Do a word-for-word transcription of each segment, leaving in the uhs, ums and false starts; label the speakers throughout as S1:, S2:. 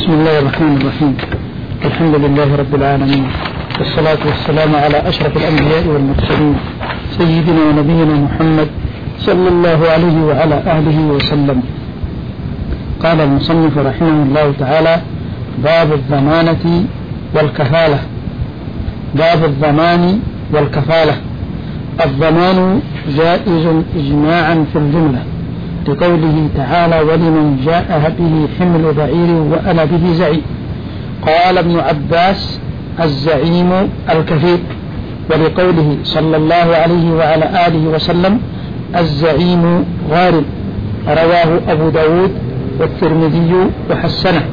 S1: بسم الله الرحمن الرحيم. الحمد لله رب العالمين، والصلاة والسلام على أشرف الأنبياء والمرسلين سيدنا ونبينا محمد صلى الله عليه وعلى آله وسلم. قال المصنف رحمه الله تعالى: باب الضمانة والكفالة. باب الضمان والكفالة. الضمان جائز إجماعا في الجملة، لقوله تعالى: ولمن جاء به حمل بعير وأنا به زعيم. قال ابن عباس: الزعيم الكفيل. ولقوله صلى الله عليه وعلى آله وسلم: الزعيم غارم. رواه أبو داود والترمذي وحسنه.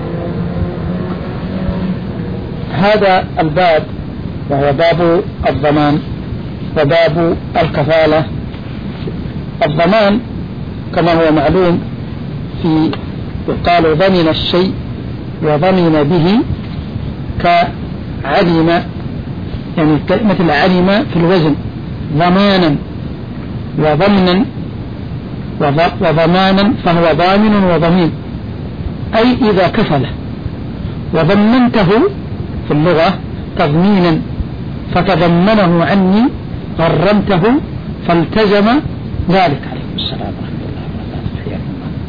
S1: هذا الباب وهو باب الضمان وباب الكفالة. الضمان كما هو معلوم في يقال ضمن الشيء وضمن به كعلم، يعني مثل علم في الوزن ضمانا وضمنا وضمانا، فهو ضامن وضمين، أي إذا كفله. وضمنته في اللغة تضمينا، فتضمنه عني غرمته فالتزم ذلك. عليه السلام ورحمة الله وبركاته.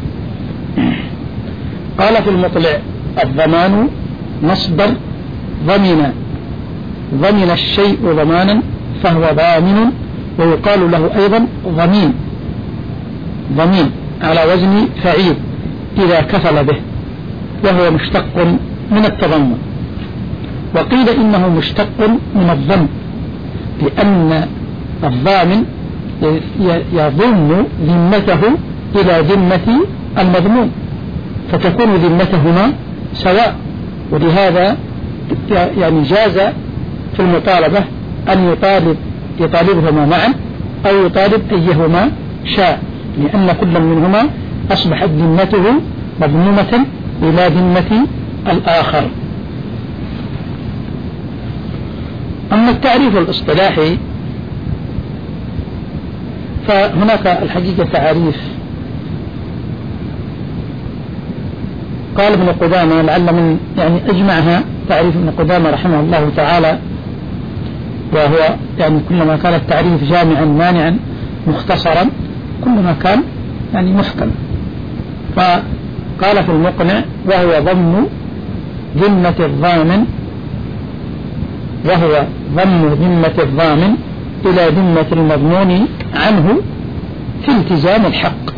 S1: قال في المطلع: الضمان مصدر ضمن، ضمن الشيء ضمانا فهو ضامن، ويقال له أيضا ضمين، ضمين على وزن فعيل إذا كفل به، وهو مشتق من التضمن. وقيل إنه مشتق من الضم، لأن الضامن يضم ذمته إلى ذمة المضمون، فتكون ذمتهما سواء. ولهذا يعني جاز في المطالبة أن يطالب يطالبهما معا أو يطالب أيهما شاء، لأن كل منهما أصبحت ذمته مضمومة إلى ذمة الآخر. أما التعريف الاصطلاحي فهناك الحقيقة تعريف. قال ابن قدامة، لعل من يعني أجمعها تعريف ابن قدامة رحمه الله تعالى، وهو يعني كلما كان التعريف جامعا مانعا مختصرا كلما كان يعني محكم. فقال في المقنع: وهو ضم ذمة الضامن، وهو ضم ذمة الضامن إلى ذمة المضمون عنه في التزام الحق.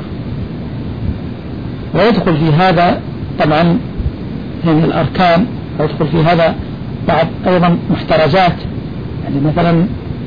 S1: ويدخل في هذا طبعا يعني الأركان، ويدخل في هذا بعض أيضا محترزات، يعني مثلا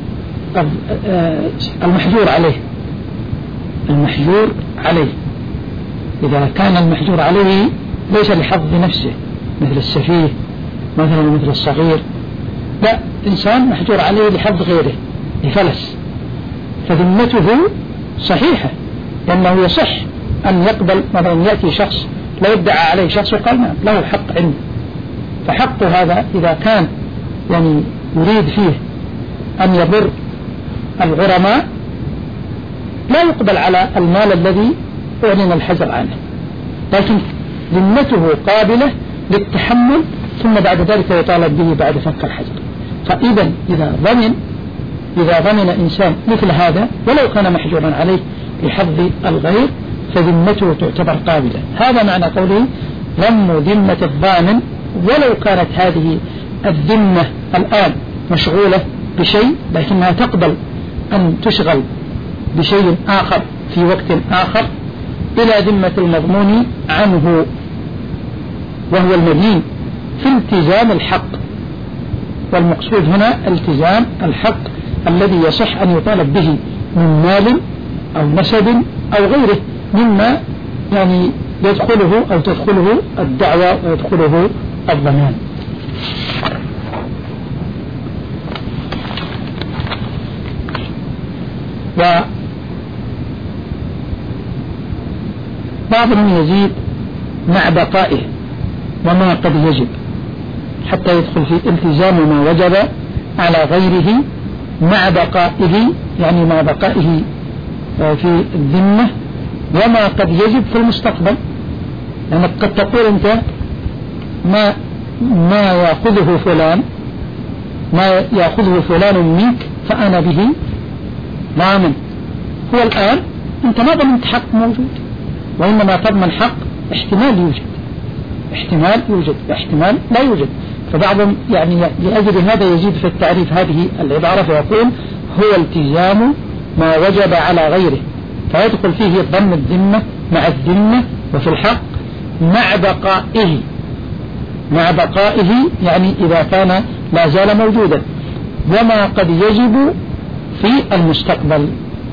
S1: المحجور عليه المحجور عليه إذا كان المحجور عليه ليس لحظ نفسه مثل السفيه مثلا مثل الصغير، لا، إنسان محجور عليه لحظ غيره لفلس، فذمته صحيحة، لأنه يصح أن يقبل مثلا يأتي شخص لا يدعى عليه شخص وقال نعم له حق عنده، فحق هذا إذا كان يعني يريد فيه أن يضر الغرماء لا يقبل على المال الذي أعلن الحجر عنه، لكن ذمته قابلة للتحمل، ثم بعد ذلك يطالب به بعد فك الحجر. فإذا إذا ضمن إذا ضمن إنسان مثل هذا ولو كان محجورا عليه لحظ الغير فذمته تعتبر قابلة. هذا معنى قوله ضم ذمة الضامن، ولو كانت هذه الذمة الآن مشغولة بشيء لكنها تقبل أن تشغل بشيء آخر في وقت آخر إلى ذمة المضمون عنه، وهو المدين في التزام الحق. والمقصود هنا التزام الحق الذي يصح أن يطالب به من مال أو نسب أو غيره مما يعني يدخله أو تدخله الدعوة ويدخله الضمان. وبعضهم يزيد مع بقائه وما قد يجب حتى يدخل في التزام ما وجب على غيره مع بقائه، يعني مع بقائه في الذمة، وما قد يجب في المستقبل. يعني قد تقول أنت ما ما يأخذه فلان ما يأخذه فلان منك فأنا به ضامن. هو الآن أنت ما ضمنت حق موجود، وإنما تضمن حق احتمال يوجد، احتمال يوجد، احتمال لا يوجد. فبعضهم يعني لأجل هذا يزيد في التعريف هذه العبارة فيقول هو التزام ما وجب على غيره، فيدخل فيه ضم الذمة مع الذمة وفي الحق مع بقائه، مع بقائه يعني إذا كان لا زال موجودا، وما قد يجب في المستقبل.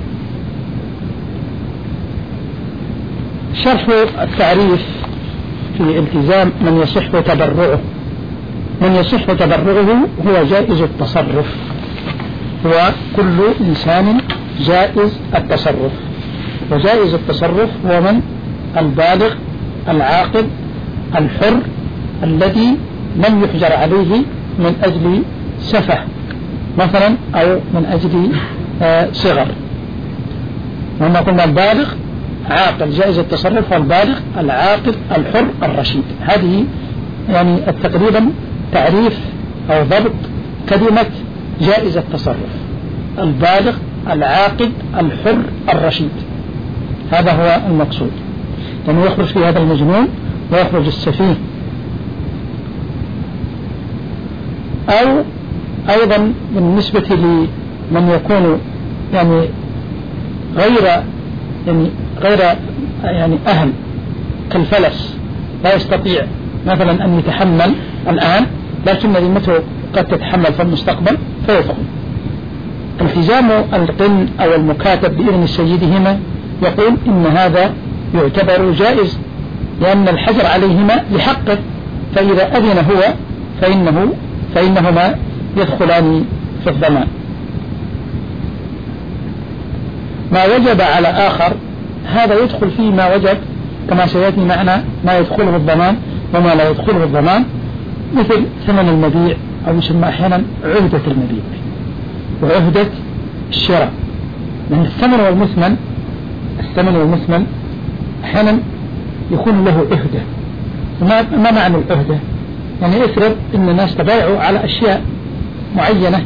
S1: شرح التعريف في التزام من يصح تبرعه. من يصح تبرعه هو جائز التصرف، هو كل إنسان جائز التصرف، وجائز التصرف هو من البالغ العاقل الحر الذي لم يحجر عليه من أجل سفه مثلا أو من أجل صغر. وما قلنا البالغ عاقل جائز التصرف والبالغ العاقل الحر الرشيد. هذه يعني تقريبا تعريف أو ضبط كلمة جائز التصرف، البالغ العاقل الحر الرشيد، هذا هو المقصود. لأنه يخرج في هذا المجنون ويخرج السفيه. أو أيضا بالنسبة لمن يكون يعني غير يعني غير يعني أهل كالفلس، لا يستطيع مثلا أن يتحمل الآن لكن ذمته قد تتحمل في المستقبل فيدخل. التزام القن أو المكاتب بإذن سيدهما يقول إن هذا يعتبر جائز لأن الحجر عليهما لحقه، فإذا أذن هو فإنه فإنهما يدخلان في الضمان. ما وجب على آخر هذا يدخل فيه ما وجب كما سيأتي معنا ما يدخله الضمان وما لا يدخله الضمان، مثل ثمن المبيع أو يسمى أحيانا عهدة المبيع وعهدة الشراء. لأن الثمن والمثمن الثمن والمثمن أحيانا يكون له عهدة. ما, ما معنى العهدة؟ يعني افرض أن الناس تبايعوا على أشياء معينة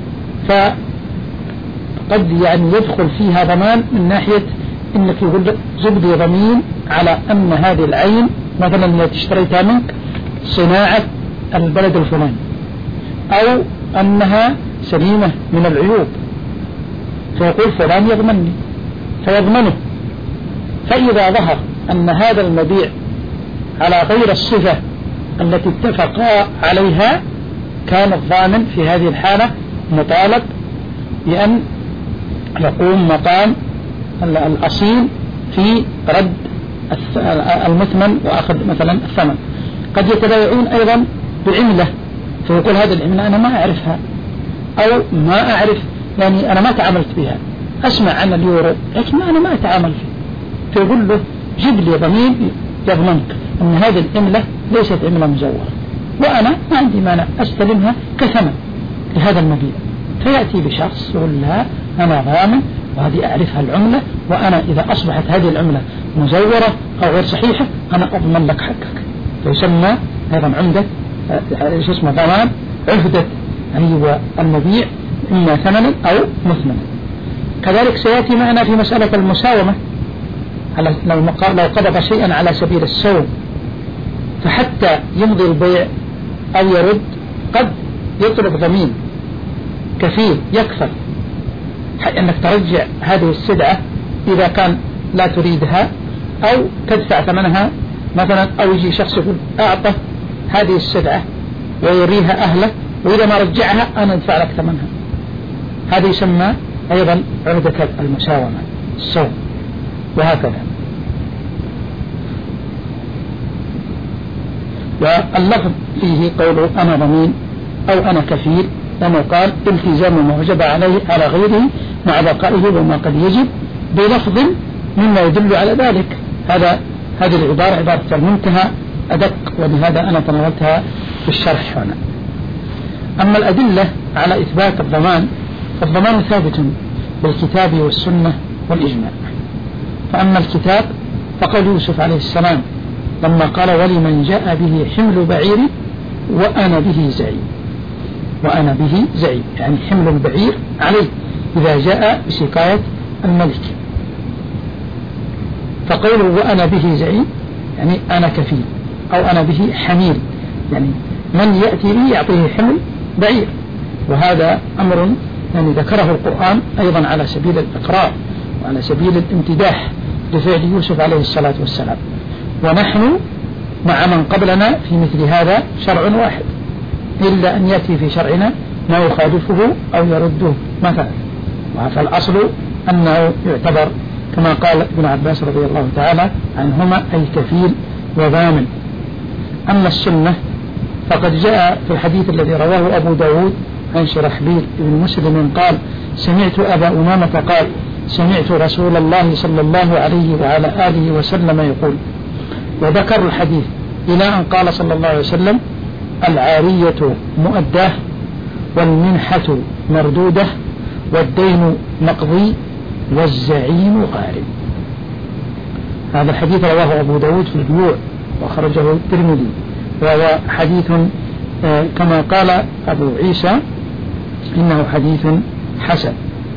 S1: فقد يعني يدخل فيها ضمان من ناحية انك يقول لك زبدي ضمين على ان هذه العين مثلا التي اشتريتها منك صناعة البلد الفلاني او انها سليمة من العيوب، فيقول فلان يضمنني فيضمنه. فاذا ظهر ان هذا المبيع على غير الصفة التي اتفقا عليها كان الضامن في هذه الحالة مطالب بأن يقوم مقام الأصيل في رد المثمن وأخذ مثلا الثمن. قد يتبايعون أيضا بعملة فيقول هذه العملة أنا ما أعرفها أو ما أعرف يعني أنا ما تعاملت بها، أسمع عن اليورو لكن أنا ما أتعامل فيه، فيقول له جيب لي ضمين يضمنك أن هذه العملة ليست عملة مزورة وأنا ما عندي مانع أستلمها كثمن لهذا المبيع. فيأتي بشخص يقول لا أنا ضامن وهذه أعرفها العملة وأنا إذا أصبحت هذه العملة مزورة أو غير صحيحة أنا أضمن لك حقك، فيسمى أيضا عمدة شو اسمه ضمان عهدة أيوة المبيع إما ثمنا أو مثمنا. كذلك سيأتي معنا في مسألة المساومة، لو قبض شيئا على سبيل السوم فحتى يمضي البيع أو يرد قد يطلب ضمين كفيل يكفل أنك ترجع هذه السلعة إذا كان لا تريدها أو تدفع ثمنها مثلا، أو يجي شخص يقول أعطه هذه السلعة ويريها أهله وإذا ما رجعها أنا أدفع لك ثمنها. هذا يسمى أيضا عهدة المساومة السوم وهكذا. واللفظ فيه قوله أنا ضمين أو أنا كفيل لما قال التزام ما وجب عليه على غيره مع بقائه وما قد يجب بلفظ مما يدل على ذلك. هذا هذه العبارة عبارة المنتهى أدق، ولهذا أنا تناولتها في الشرح هنا. أما الأدلة على إثبات الضمان فالضمان ثابت بالكتاب والسنة والإجماع. فأما الكتاب فقول يوسف عليه السلام لما قال ولمن جاء به حمل بعير وأنا به زعيم، وأنا به زعيم يعني حمل البعير عليه إذا جاء بسقاية الملك. فقوله وأنا به زعيم يعني أنا كفيل أو أنا به حميل، يعني من يأتي به يعطيه حمل بعير. وهذا أمر يعني ذكره القرآن أيضا على سبيل الإقرار وعلى سبيل الامتداح لفعل يوسف عليه الصلاة والسلام. ونحن مع من قبلنا في مثل هذا شرع واحد، إلا أن يأتي في شرعنا ما يخالفه أو يرده مثلا. فالأصل أنه يعتبر كما قال ابن عباس رضي الله تعالى عنهما أي كفيل وضامن. أما السنة فقد جاء في الحديث الذي رواه أبو داود عن شرحبيل بن مسلم قال سمعت أبا أمامة قال سمعت رسول الله صلى الله عليه وعلى آله وسلم يقول، وذكر الحديث إلى أن قال صلى الله عليه وسلم العارية مؤداه والمنحة مردودة والدين مقضي والزعيم غارم. هذا الحديث رواه أبو داود في البيوع وخرجه الترمذي، وهو حديث آه كما قال أبو عيسى إنه حديث حسن.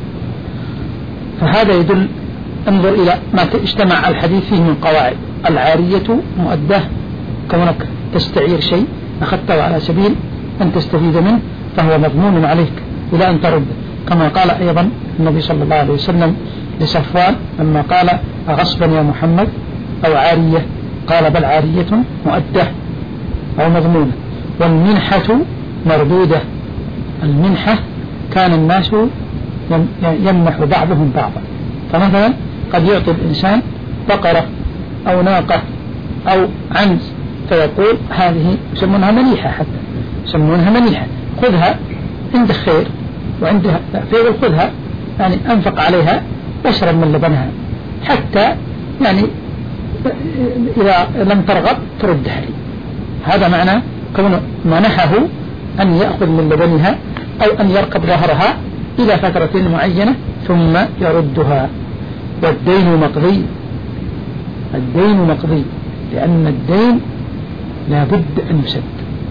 S1: فهذا يدل، انظر إلى ما اجتمع الحديث فيه من قواعد. العارية مؤداه، كونك تستعير شيء أخذته على سبيل أن تستفيد منه فهو مضمون عليك إلى أن ترد، كما قال أيضا النبي صلى الله عليه وسلم لصفوان لما قال أغصبا يا محمد أو عارية، قال بل عارية مؤداه أو مضمونة. والمنحة مردودة، المنحة كان الناس يمنح بعضهم بعضا، فمثلا قد يعطي الإنسان بقرة أو ناقة أو عنز فيقول هذه يسمونها منيحة، حتى يسمونها منيحة، خذها عندك خير وعندها خير خذها، يعني أنفق عليها واشرب من لبنها حتى يعني إذا لم ترغب تردها لي. هذا معنى كون منحه أن يأخذ من لبنها أو أن يركب ظهرها إلى فترة معينة ثم يردها. والدين مقضي، الدين مقضي لأن الدين لا بد أن يسد،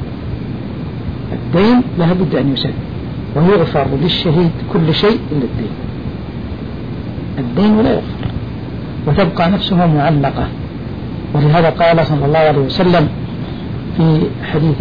S1: الدين لا بد أن يسد، ويغفر للشهيد كل شيء إلا الدين، الدين لا يغفر وتبقى نفسه معلقة. ولهذا قال صلى الله عليه وسلم في حديث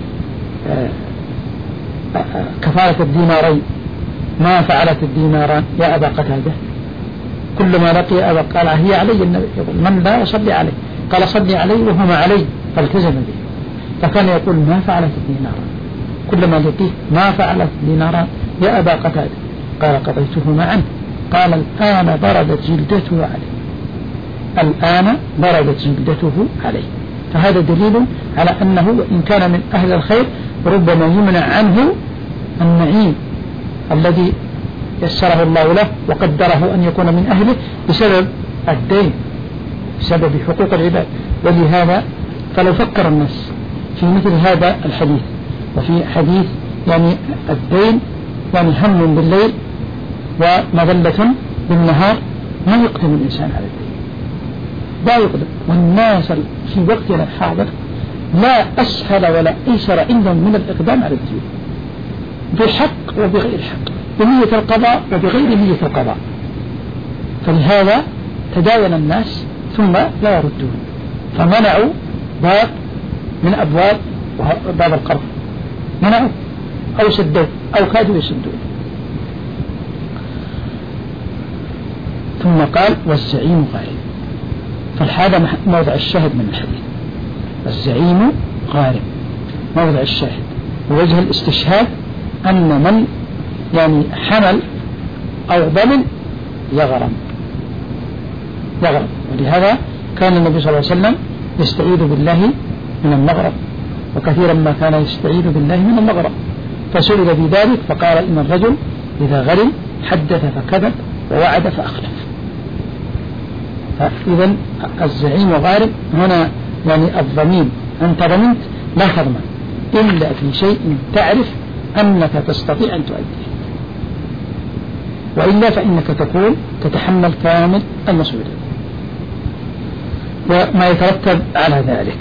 S1: كفارة الدينارين ما فعلت الديناران يا أبا قتادة؟ كلما لقي أبا قال هي علي النبي، يقول من لا يصلي عليه؟ قال صلي عليه وهما علي، فالتزم به. فكان يقول ما فعلت الديناران، كلما لقيه ما فعلت الديناران يا أبا قتادة؟ قال قضيتهما عنه. قال الآن بردت جلدته عليه، الآن بردت جلدته عليه. فهذا دليل على أنه إن كان من أهل الخير ربما يمنع عنه النعيم الذي يسره الله له وقدره أن يكون من أهله بسبب الدين، بسبب حقوق العباد. ولهذا فلو فكر الناس في مثل هذا الحديث وفي حديث يعني الدين يعني هم بالليل ومذلة بالنهار، ما يقدم الإنسان على الدين، لا يقدم. والناس في وقتنا الحاضر لا أسهل ولا أيسر عندهم من الإقدام على الدين بحق وبغير حق، بنية القضاء وبغير نية القضاء. فلهذا تداين الناس ثم لا يردون، فمنعوا باب من أبواب باب القرض، منعوا أو سدوا أو كادوا يسدون. ثم قال والزعيم غارم، فهذا موضع الشاهد من الحديث، الزعيم غارم موضع الشاهد. ووجه الاستشهاد أن من يعني حمل أو ضمن يغرم يغرم. ولهذا كان النبي صلى الله عليه وسلم يستعيذ بالله من المغرم، وكثيرا ما كان يستعيذ بالله من المغرم. فسئل بذلك فقال إن الرجل إذا غرم حدث فكذب ووعد فأخلف. فإذا الزعيم غارم هنا يعني الضمين، أنت ضمنت لا تضمن إلا في شيء تعرف أنك تستطيع أن تؤديه، وإلا فإنك تكون تتحمل كامل المسؤولية. وما يترتب على ذلك.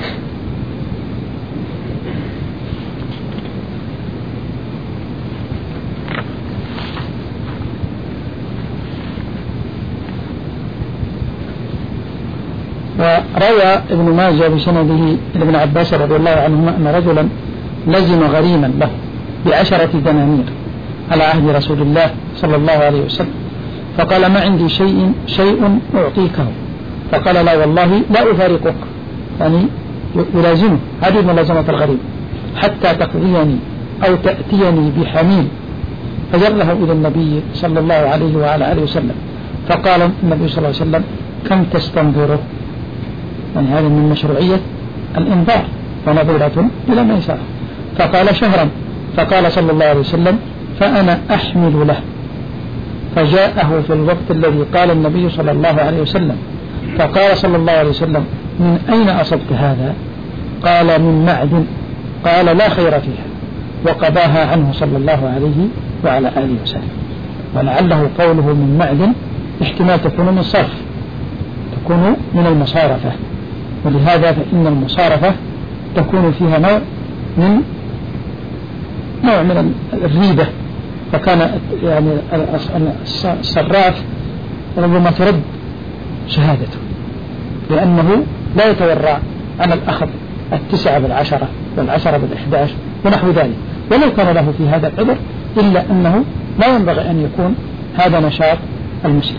S1: وروى ابن ماجه بسنده ابن عباس رضي الله عنهما أن رجلا لزم غريما له بعشرة دنانير على عهد رسول الله صلى الله عليه وسلم، فقال ما عندي شيء شيء أعطيكه، فقال لا والله لا أفارقك، يعني يلازمه، هذه ملازمة الغريب، حتى تقضيني أو تأتيني بحميل، فجره إلى النبي صلى الله عليه وعلى آله وسلم، فقال النبي صلى الله عليه وسلم كم تستنظره؟ يعني هذا من مشروعية الإنظار ونظرة إلى ميسرة، فقال شهرا، فقال صلى الله عليه وسلم فأنا أحمل له، فجاءه في الوقت الذي قال النبي صلى الله عليه وسلم، فقال صلى الله عليه وسلم من أين أصبت هذا؟ قال من معدن، قال لا خير فيها، وقضاها عنه صلى الله عليه وعلى آله وسلم. ولعله قوله من معدن احتمال تكون من صرف، تكون من المصارفة، ولهذا فإن المصارفة تكون فيها نوع من نوع من الريبة، فكان يعني الصراف ربما ترد شهادته، لأنه لا يتورع عن الأخذ التسعة بالعشرة والعشرة بالإحداش ونحو ذلك، ولو كان له في هذا العذر، إلا أنه لا ينبغي أن يكون هذا نشاط المسلم.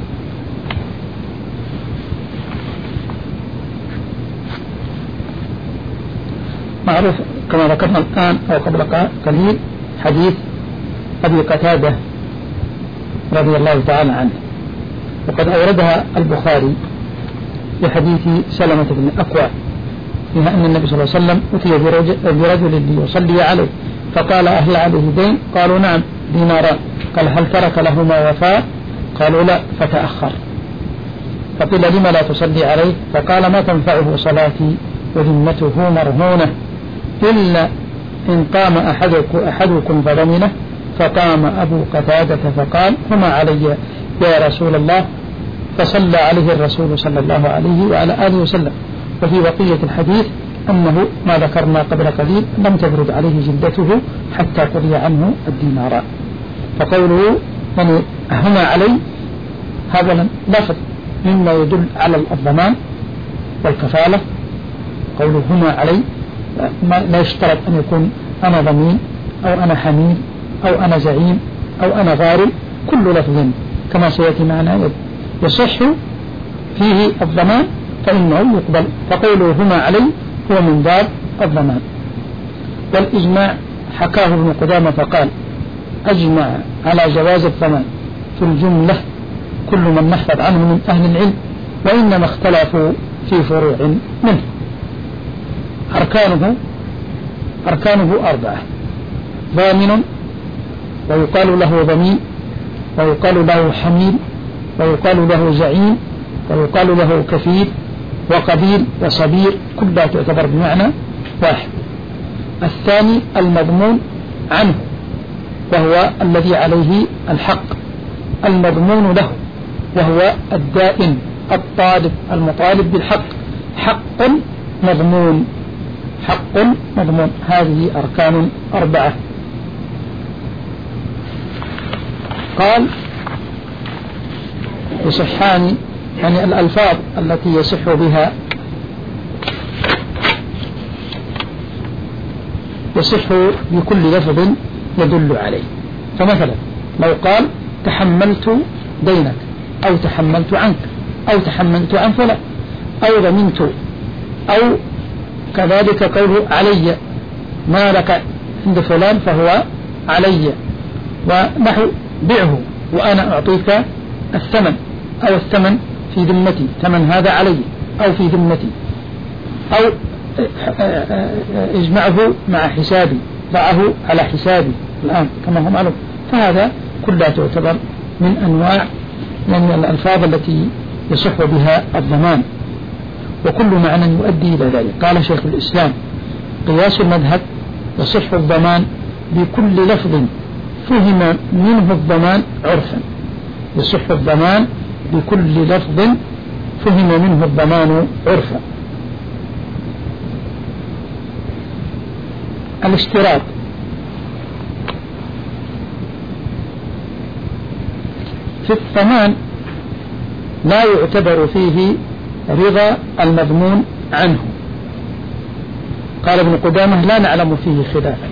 S1: معروف كما ذكرنا الآن أو قبل قليل حديث أبي قتادة رضي الله تعالى عنه، وقد أوردها البخاري في حديث سلمة بن الأكوع، فيها أن النبي صلى الله عليه وسلم أتي برجل ليصلي عليه، فقال أهل عليه دين؟ قالوا نعم ديناران، قال هل ترك لهما وفاء؟ قالوا لا، فتأخر، فقيل لما لا تصلي عليه؟ فقال ما تنفعه صلاتي وذمته مرهونة، إلا إن قام أحدكم, أحدكم فضمنه. فقام أبو قتادة فقال هما علي يا رسول الله، فصلى عليه الرسول صلى الله عليه وعلى آله وسلم. وفي بقية الحديث أنه ما ذكرنا قبل قليل لم تبرد عليه جلدته حتى قضي عنه الديناران. فقوله يعني هما علي هذا لفظ مما يدل على الضمان والكفالة. قوله هما علي لا يشترط أن يكون أنا ضمين أو أنا حميل أو أنا زعيم أو أنا غارم، كل لفظ كما سيأتي معنا يصح فيه الضمان فإنه يقبل. فقوله هما علي هو من باب الضمان. والإجماع حكاه ابن قدامة فقال أجمع على جواز الضمان في الجملة كل من نحفظ عنه من أهل العلم، وإنما اختلفوا في فروع منه. أركانه أركانه أربعة: ضامن، ويقال له ضمين، ويقال له حميل، ويقال له زعيم، ويقال له كفيل، وقبيل وصبير، كلها تعتبر بمعنى واحد. الثاني المضمون عنه، وهو الذي عليه الحق، المضمون له، وهو الدائن الطالب المطالب بالحق، حق مضمون، حق مضمون. هذه أركان أربعة. قال يصحان، يعني الألفاظ التي يصح بها يصح بكل لفظ يدل عليه. فمثلا لو قال تحملت دينك، أو تحملت عنك، أو تحملت عن فلان، أو ضمنت، أو كذلك قوله علي، ما لك عند فلان فهو علي، ونحو بعه وأنا أعطيك الثمن، أو الثمن في ذمتي، ثمن هذا علي أو في ذمتي، أو اجمعه مع حسابي، ضعه على حسابي الآن كما هو معلوم. فهذا كلها تعتبر من أنواع من الألفاظ التي يصح بها الضمان، وكل معنى يؤدي إلى ذلك. قال شيخ الإسلام قياس المذهب يصح الضمان بكل لفظ فهم منه الضمان عرفا، يصح الضمان بكل لفظ فهم منه الضمان عرفا. الاشتراط في الضمان لا يعتبر فيه رضا المضمون عنه. قال ابن قدامة لا نعلم فيه خلافا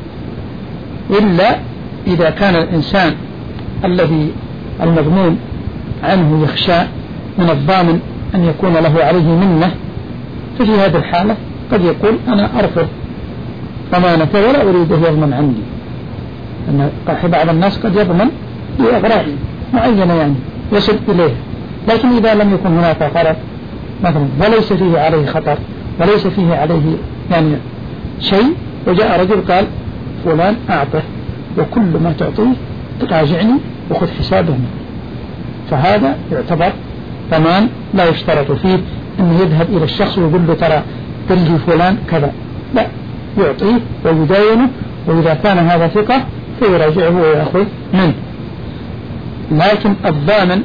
S1: إلا إذا كان الإنسان الذي المضمون عنه يخشى من الضامن أن يكون له عليه منة، ففي هذه الحالة قد يقول أنا أرفض ضمانته ولا أريده يضمن عندي، أن بعض الناس قد يضمن لأغراض معينة يعني يصل إليه، لكن إذا لم يكن هناك غرض مثلا وليس فيه عليه خطر وليس فيه عليه يعني شيء، وجاء رجل قال فلان أعطه وكل ما تعطيه تراجعني وخذ حسابه منه، فهذا يعتبر ضمان لا يشترط فيه أنه يذهب إلى الشخص ويقول له ترى تلجي فلان كذا، لا، يعطيه ويداينه، وإذا كان هذا ثقة فيراجعه ويأخذ منه. لكن الضامن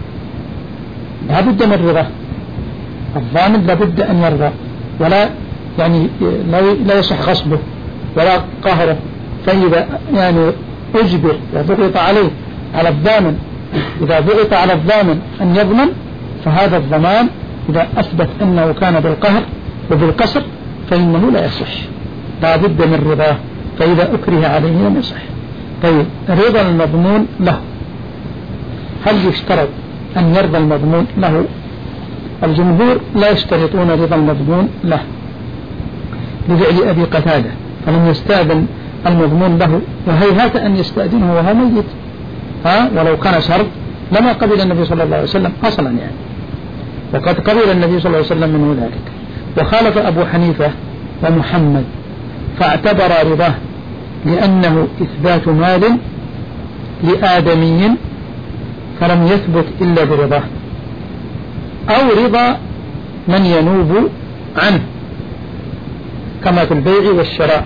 S1: لا بد من رضاه، الضامن لا بد أن يرضى، ولا يعني لا يصح غصبه ولا قهره، فإذا يعني أجبر وضغط عليه على الضامن، إذا ضغط على الضامن أن يضمن فهذا الضمان إذا أثبت أنه كان بالقهر وبالقصر فإنه لا يصح، لا بد من رضاه، فإذا أكره عليه لم يصح. طيب رضا المضمون له، هل يشترط أن يرضى المضمون له؟ الجمهور لا يشترطون رضا المضمون له لفعل أبي قتادة، فلم يستأذن المضمون له، وهيهات أن يستأذنه وهو ميت، ها ولو كان شرط لما قبل النبي صلى الله عليه وسلم أصلا يعني، وقد قبل النبي صلى الله عليه وسلم منه ذلك. وخالف أبو حنيفة ومحمد فاعتبر رضاه لأنه إثبات مال لآدمي فلم يثبت إلا برضاه، أو رضا من ينوب عنه كما في البيع والشراء.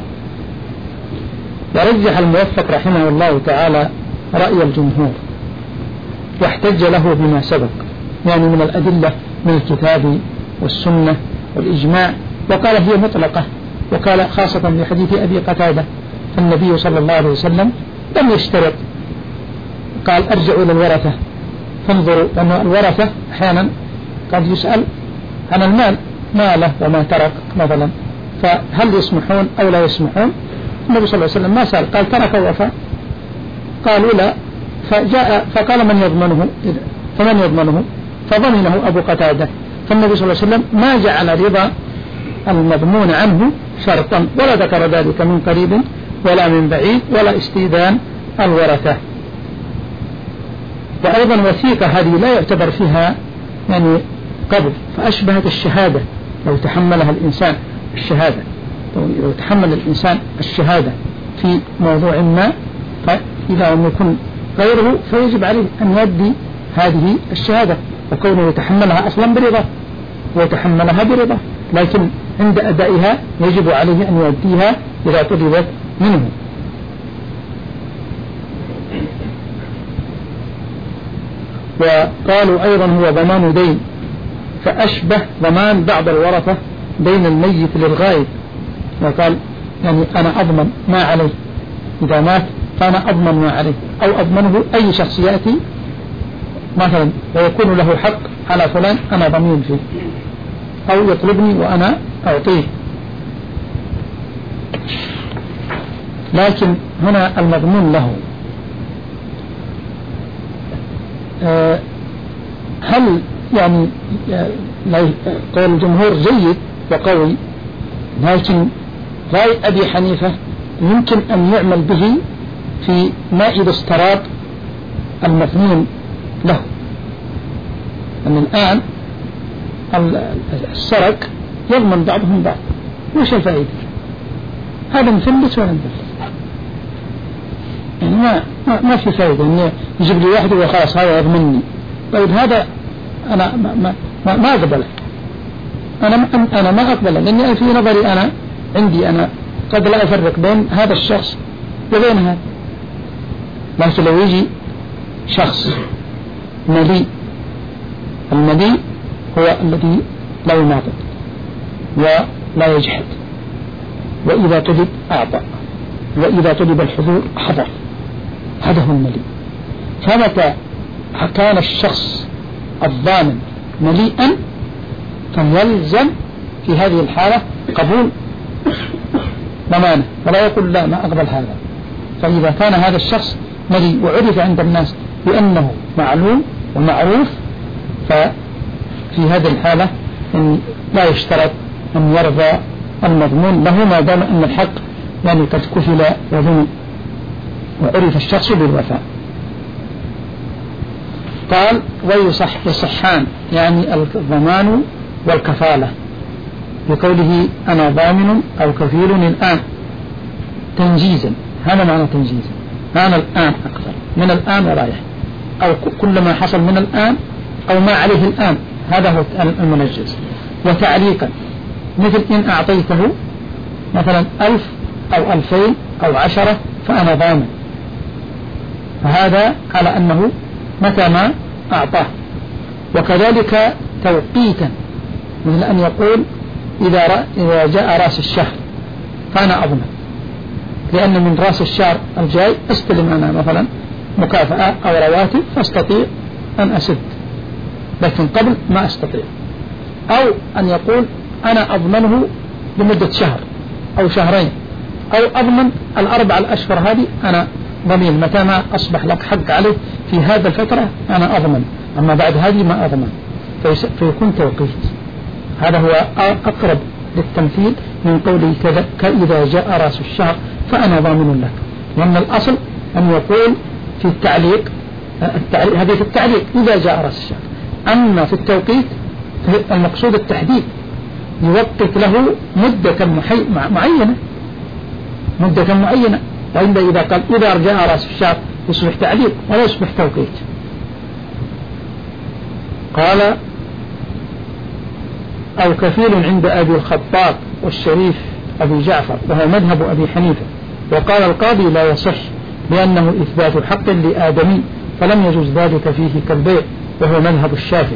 S1: ورجح الموفق رحمه الله تعالى رأي الجمهور واحتج له بما سبق يعني من الأدلة من الكتاب والسنة والإجماع، وقال هي مطلقة، وقال خاصة في حديث أبي قتادة فالنبي صلى الله عليه وسلم لم يشترط، قال ارجعوا للورثة فانظروا، لأن الورثة أحيانا قد يسأل عن المال ماله وما ترك مثلا، فهل يسمحون أو لا يسمحون؟ النبي صلى الله عليه وسلم ما سأل، قال ترك ووفى، قالوا لا، فجاء فقال من يضمنه؟ فمن يضمنه؟ فضمنه أبو قتادة، فالنبي صلى الله عليه وسلم ما جعل رضا المضمون عنه شرطا ولا ذكر ذلك من قريب ولا من بعيد ولا استئذان الورثة. وأيضا وثيقة هذه لا يعتبر فيها يعني قبل، فأشبهت الشهادة لو تحملها الإنسان الشهادة، لو تحمل الإنسان الشهادة في موضوع ما، فإذا لم يكن غيره فيجب عليه أن يؤدي هذه الشهادة، وكونه يتحملها أصلا برضا ويتحملها برضا، لكن عند أدائها يجب عليه أن يؤديها إذا طلبت منه. وقالوا أيضا هو ضمان دين، فأشبه ضمان بعض الورثة بين الميت للغائب، وقال يعني أنا أضمن ما عليه إذا مات، فأنا أضمن ما عليه، أو أضمنه أي شخص يأتي مثلا ويكون له حق على فلان أنا ضمين فيه، أو يطلبني وأنا أعطيه. لكن هنا المضمون له أه هل يعني قول الجمهور جيد وقوي، لكن رأي أبي حنيفة يمكن أن يعمل به في ما إذا استراد المضمون له، أن الآن السرق يضمن بعضهم بعض، وش الفائدة؟ هذا مثلث ولا مثلث؟ يعني ما ما في فائدة إنه يجيب لي واحد وخلاص هذا يضمنني، طيب هذا أنا ما ما ما أقبله، أنا أنا ما أقبله، لأني في نظري أنا عندي أنا قد لا أفرق بين هذا الشخص وبين هذا. لكن لو يجي شخص مليء، المليء هو الذي لا يناطق ولا يجحد، وإذا طلب أعطى، وإذا طلب الحضور حضر. هذا هو المليء. فمتى كان الشخص الضامن مليئا فيلزم في هذه الحالة قبول ضمانه، ولا يقول لا ما أقبل هذا. فإذا كان هذا الشخص مليء وعرف عند الناس بأنه معلوم ومعروف، ففي هذه الحالة إن لا يشترط أن يرضى المضمون له ما دام أن الحق يعني قد كفل وضمن وعرف الشخص بالوفاء. قال ويصح يصحان يعني الضمان والكفالة بقوله أنا ضامن أو كفيل الآن تنجيزا. هذا معنى تنجيزا، أنا الآن أكثر من الآن ورايح، أو كل ما حصل من الآن أو ما عليه الآن، هذا هو المنجز. وتعليقا مثل إن أعطيته مثلا ألف أو ألفين أو عشرة فأنا ضامن، فهذا على أنه متى ما أعطاه. وكذلك توقيتا مثل أن يقول إذا إذا جاء رأس الشهر فأنا أضمن، لأن من رأس الشهر الجاي أستلم أنا مثلا مكافأة أو رواتب فأستطيع أن أسد، لكن قبل ما أستطيع. أو أن يقول أنا أضمنه لمدة شهر أو شهرين، أو أضمن الأربع الأشهر هذه أنا ضمين، متى ما أصبح لك حق عليه في هذا الفترة أنا أضمن، أما بعد هذه ما أضمن، فيكون توقيت. هذا هو أقرب للتمثيل من قوله كذا كإذا جاء رأس الشهر فأنا ضامن لك، لأن الأصل أن يقول في التعليق، التعليق هذه في التعليق إذا جاء رأس الشهر، أما في التوقيت المقصود التحديد، يوقت له مدة معينة مدة معينة وعند إذا قال إذا جاء رأس الشهر يصبح تعليق ولا يصبح توقيت. قال أو كفيل عند أبي الخطاب والشريف أبي جعفر وهو مذهب أبي حنيفة. وقال القاضي لا يصح لأنه إثبات حق لآدمي فلم يجوز ذلك فيه كالبيع وهو مذهب الشافعي،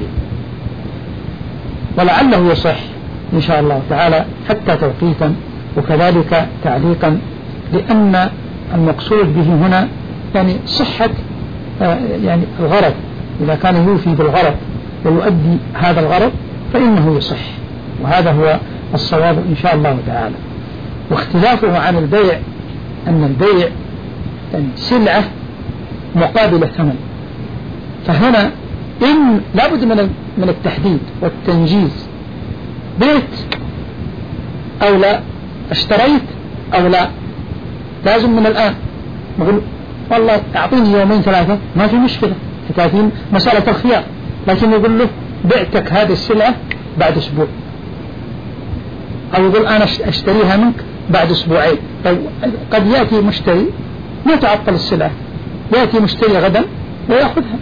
S1: ولعله يصح إن شاء الله تعالى حتى توقيتا وكذلك تعليقا، لأن المقصود به هنا يعني صحة آه يعني الغرض، إذا كان يوفي بالغرض ويؤدي هذا الغرض فإنه يصح، وهذا هو الصواب إن شاء الله تعالى. واختلافه عن البيع أن البيع يعني سلعة مقابل ثمن، فهنا إن لابد من من التحديد والتنجيز، بيت أو لا، اشتريت أو لا، لازم من الآن نقول والله أعطيني يومين ثلاثة ما في مشكلة، ثلاثين مسألة الخيار، لكن يقول له بعتك هذه السلعة بعد أسبوع، أو يقول أنا أشتريها منك بعد أسبوعين. طيب قد يأتي مشتري ما تعطل السلعة، يأتي مشتري غدا ويأخذها.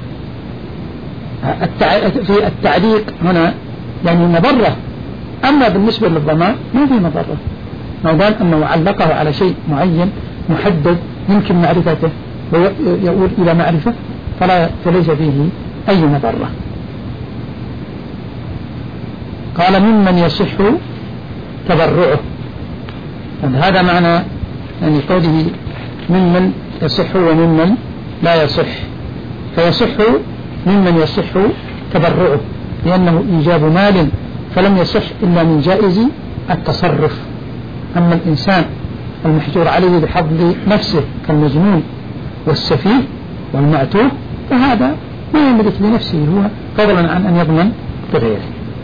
S1: في التعليق هنا يعني مضرة، أما بالنسبة للضمان ما في مضرة، ما دام أنه علقه على شيء معين محدد يمكن معرفته ويؤول إلى معرفة فلا فليس فيه أي مضرة. قال ممن يصح تبرعه، هذا معنى يعني قوله ممن يصح وممن لا يصح، فيصح ممن يصح تبرعه لأنه إيجاب مال فلم يصح إلا من جائز التصرف. أما الإنسان المحجور عليه بحظ نفسه كالمجنون والسفيه والمعتوه فهذا ما يملك لنفسه هو فضلا عن أن يضمن بغيره.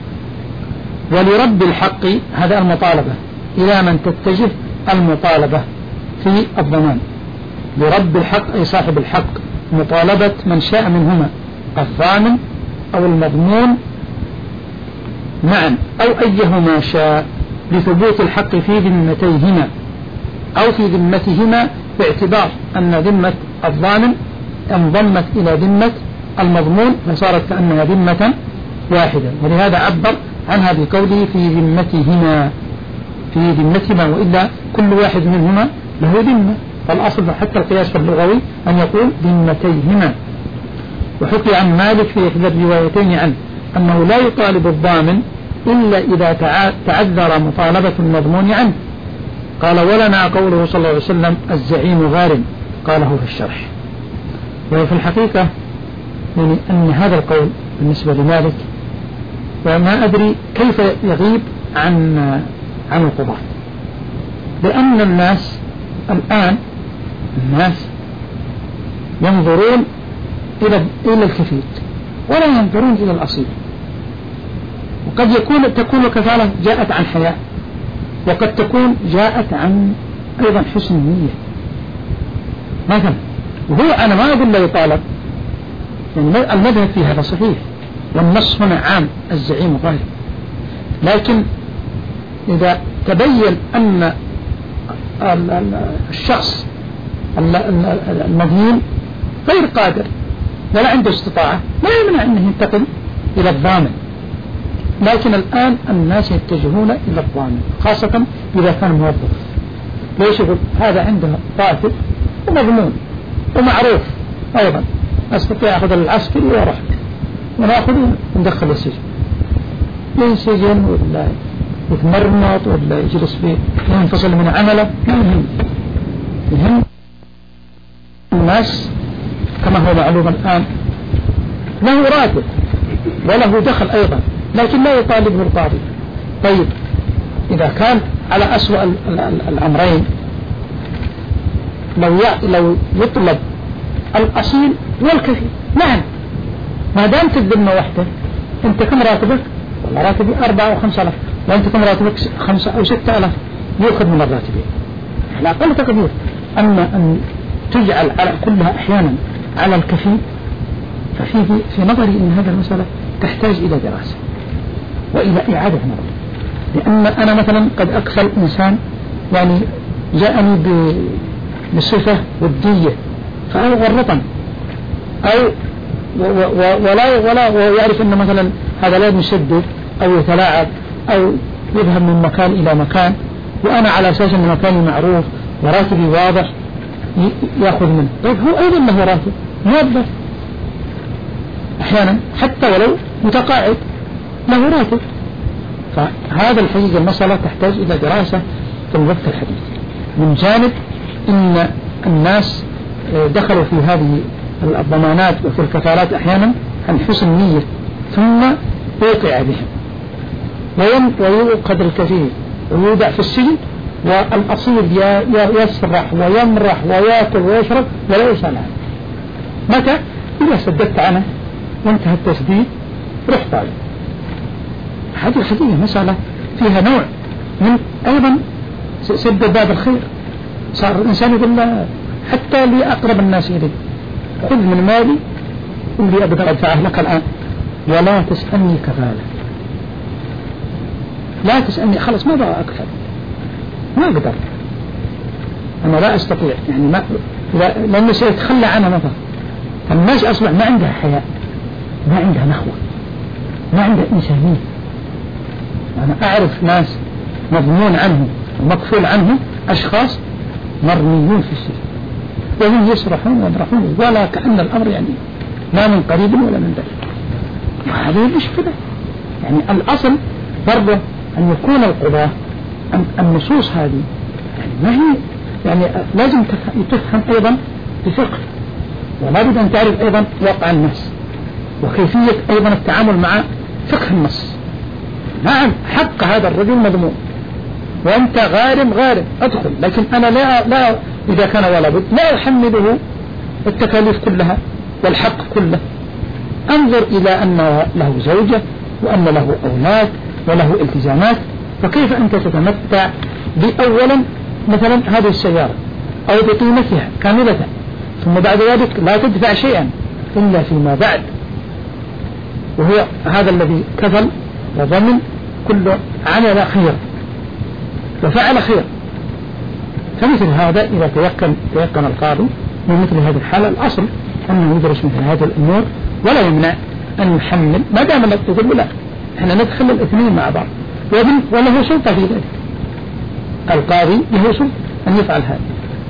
S1: ولرب الحق هذا المطالبة إلى من تتجه المطالبة في الضمان، لرب الحق أي صاحب الحق مطالبة من شاء منهما الضامن أو المضمون معا أو أيهما شاء لثبوت الحق في ذمتيهما أو في ذمتهما، باعتبار أن ذمة الضامن انضمت إلى ذمة المضمون فصارت كأنها ذمة واحدة، ولهذا عبر عنها بقوله في ذمتهما في ذمتهما، وإلا كل واحد منهما له ذمة، فالأصل حتى القياس اللغوي أن يقول ذمتيهما. وحكي عن مالك في إحدى الروايتين عنه أنه لا يطالب الضامن إلا إذا تعذر مطالبة المضمون عنه، قال ولنا قوله صلى الله عليه وسلم الزعيم غارم، قاله في الشرح. وفي الحقيقة يعني أن هذا القول بالنسبة لمالك وما أدري كيف يغيب عن عن القضاة، لأن الناس الآن الناس ينظرون إلى إلى الكفيل ولا ينظرون إلى الأصيل. وقد يكون تكون الكفالة جاءت عن حياء، وقد تكون جاءت عن أيضا حسن النية مثلا. وهو أنا ما أقول لا يطالب، يعني المذهب في هذا صحيح والنص هنا عام الزعيم غالب، لكن إذا تبين أن الشخص المدين غير قادر ولا عنده استطاعة لا يمنع أنه ينتقل إلى الضامن. لكن الآن الناس يتجهون إلى الضامن خاصة إذا كان موظف. ليش يقول هذا عنده راتب ومضمون ومعروف أيضا، أستطيع أخذ العسكري وأروح ونأخذه وندخل السجن، ينسجن ولا يتمرمط ولا يجلس فيه ينفصل من عمله، ما يهم. يهم الناس كما هو معلوم الآن له راتب وله دخل أيضا، لكن لا يطالبه القاضي. طيب إذا كان على أسوأ الأمرين لو لو يطلب الأصيل والكفيل، نعم ما دام تذمة واحدة، أنت كم راتبك؟ والله راتبي أربعة أو خمسة ألاف، وأنت كم راتبك؟ خمسة أو ستة ألاف، يأخذ من الراتبين على أقل تقدير. أما أن تجعل على كلها أحيانا على الكفيل، ففي في نظري أن هذه المسألة تحتاج إلى دراسة وإلى إعادة نظر. لأن أنا مثلا قد أكفل إنسان يعني جاءني بصفة ودية فأنا غرطا أو ولا ولا ويعرف أن مثلا هذا لا يشدد أو يتلاعب أو يذهب من مكان إلى مكان، وأنا على أساس أن مكاني معروف وراتبي واضح يأخذ منه. طيب هو أيضا له راتب موظف أحيانا حتى ولو متقاعد له راتب. فهذا الحقيقة المسألة تحتاج إلى دراسة في الوقت الحديث. من جانب أن الناس دخلوا في هذه الضمانات وفي الكفالات أحيانا عن حسن نية ثم يوقع بهم ويوقد الكثير ويودع في السجن، والأصيل يسرح ويمرح ويأكل ويشرب ولا يسأل عنه. متى؟ إذا سددت عنه وانتهى التسديد رح طالب. هذه الحقيقة مسألة فيها نوع من أيضا سد باب الخير. صار الإنسان يقول له حتى لأقرب الناس إليه خذ من مالي واللي أقدر أدفعه لك الآن ولا تسألني كفالة، لا تسألني خلاص ما بقى أكفل، ما أقدر أنا لا أستطيع يعني ما لأنه سيتخلى عنها مثلا. فالناس أصبح ما عندها حياء، ما عندها نخوة، ما عندها إنسانية. أنا أعرف ناس مضمون عنهم ومكفول عنهم أشخاص مرميون في السجن وهم يسرحون ويمرحون ولا كأن الأمر يعني لا من قريب ولا من بعيد. وهذه المشكلة. يعني الأصل برضه أن يكون القضاة النصوص هذه يعني ما هي يعني لازم تفهم أيضا بفقه، ولا بد أن تعرف أيضا واقع الناس وكيفية أيضا التعامل مع فقه النص. نعم حق هذا الرجل مضمون وأنت غارم غارم أدخل، لكن أنا لا لا إذا كان ولا بد لا أحمله التكاليف كلها والحق كله. أنظر إلى أن له زوجة وأن له أولاد وله التزامات، فكيف أنت تتمتع بأولا مثلا هذه السيارة أو بقيمتها كاملة ثم بعد ذلك لا تدفع شيئا إلا فيما بعد، وهو هذا الذي كفل وضمن كل عمل خير وفعل خير. فمثل هذا إذا تيقن تيقن القاضي من مثل هذه الحالة الأصل أنه يدرس مثل هذه الأمور ولا يمنع أن يحمل ما دام لا تقول لا احنا ندخل الاثنين مع بعض وله سلطة في ذلك. القاضي له سلطة أن يفعل هذا.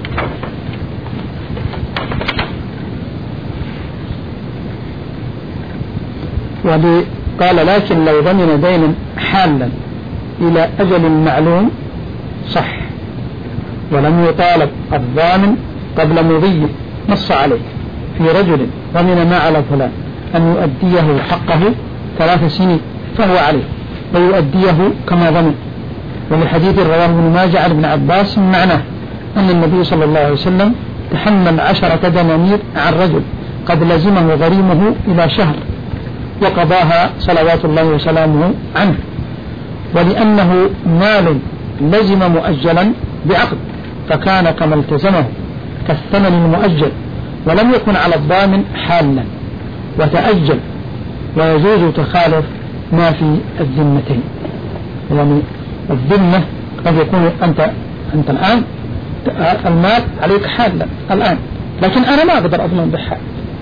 S1: ولي قال لكن لو ضمن دينا حالا إلى أجل معلوم صح، ولم يطالب الضامن قبل مضيه نص عليه في رجل ضمن ما على فلان أن يؤديه حقه ثلاث سنين فهو عليه ويؤديه كما ضمن. وللحديث رواه ابن ماجه عن ابن عباس معناه أن النبي صلى الله عليه وسلم تحمل عشرة دنانير عن رجل قد لزمه غريمه إلى شهر وقضاها صلوات الله وسلامه عنه، ولأنه مال لزم مؤجلا بعقد فكان كما التزمه كالثمن المؤجل، ولم يكن على الضامن حالا وتأجل، ويجوز تخالف ما في الذمتين. يعني الذمة قد يكون أنت أنت الآن المال عليك حالا الآن، لكن أنا ما أقدر أضمن بحال،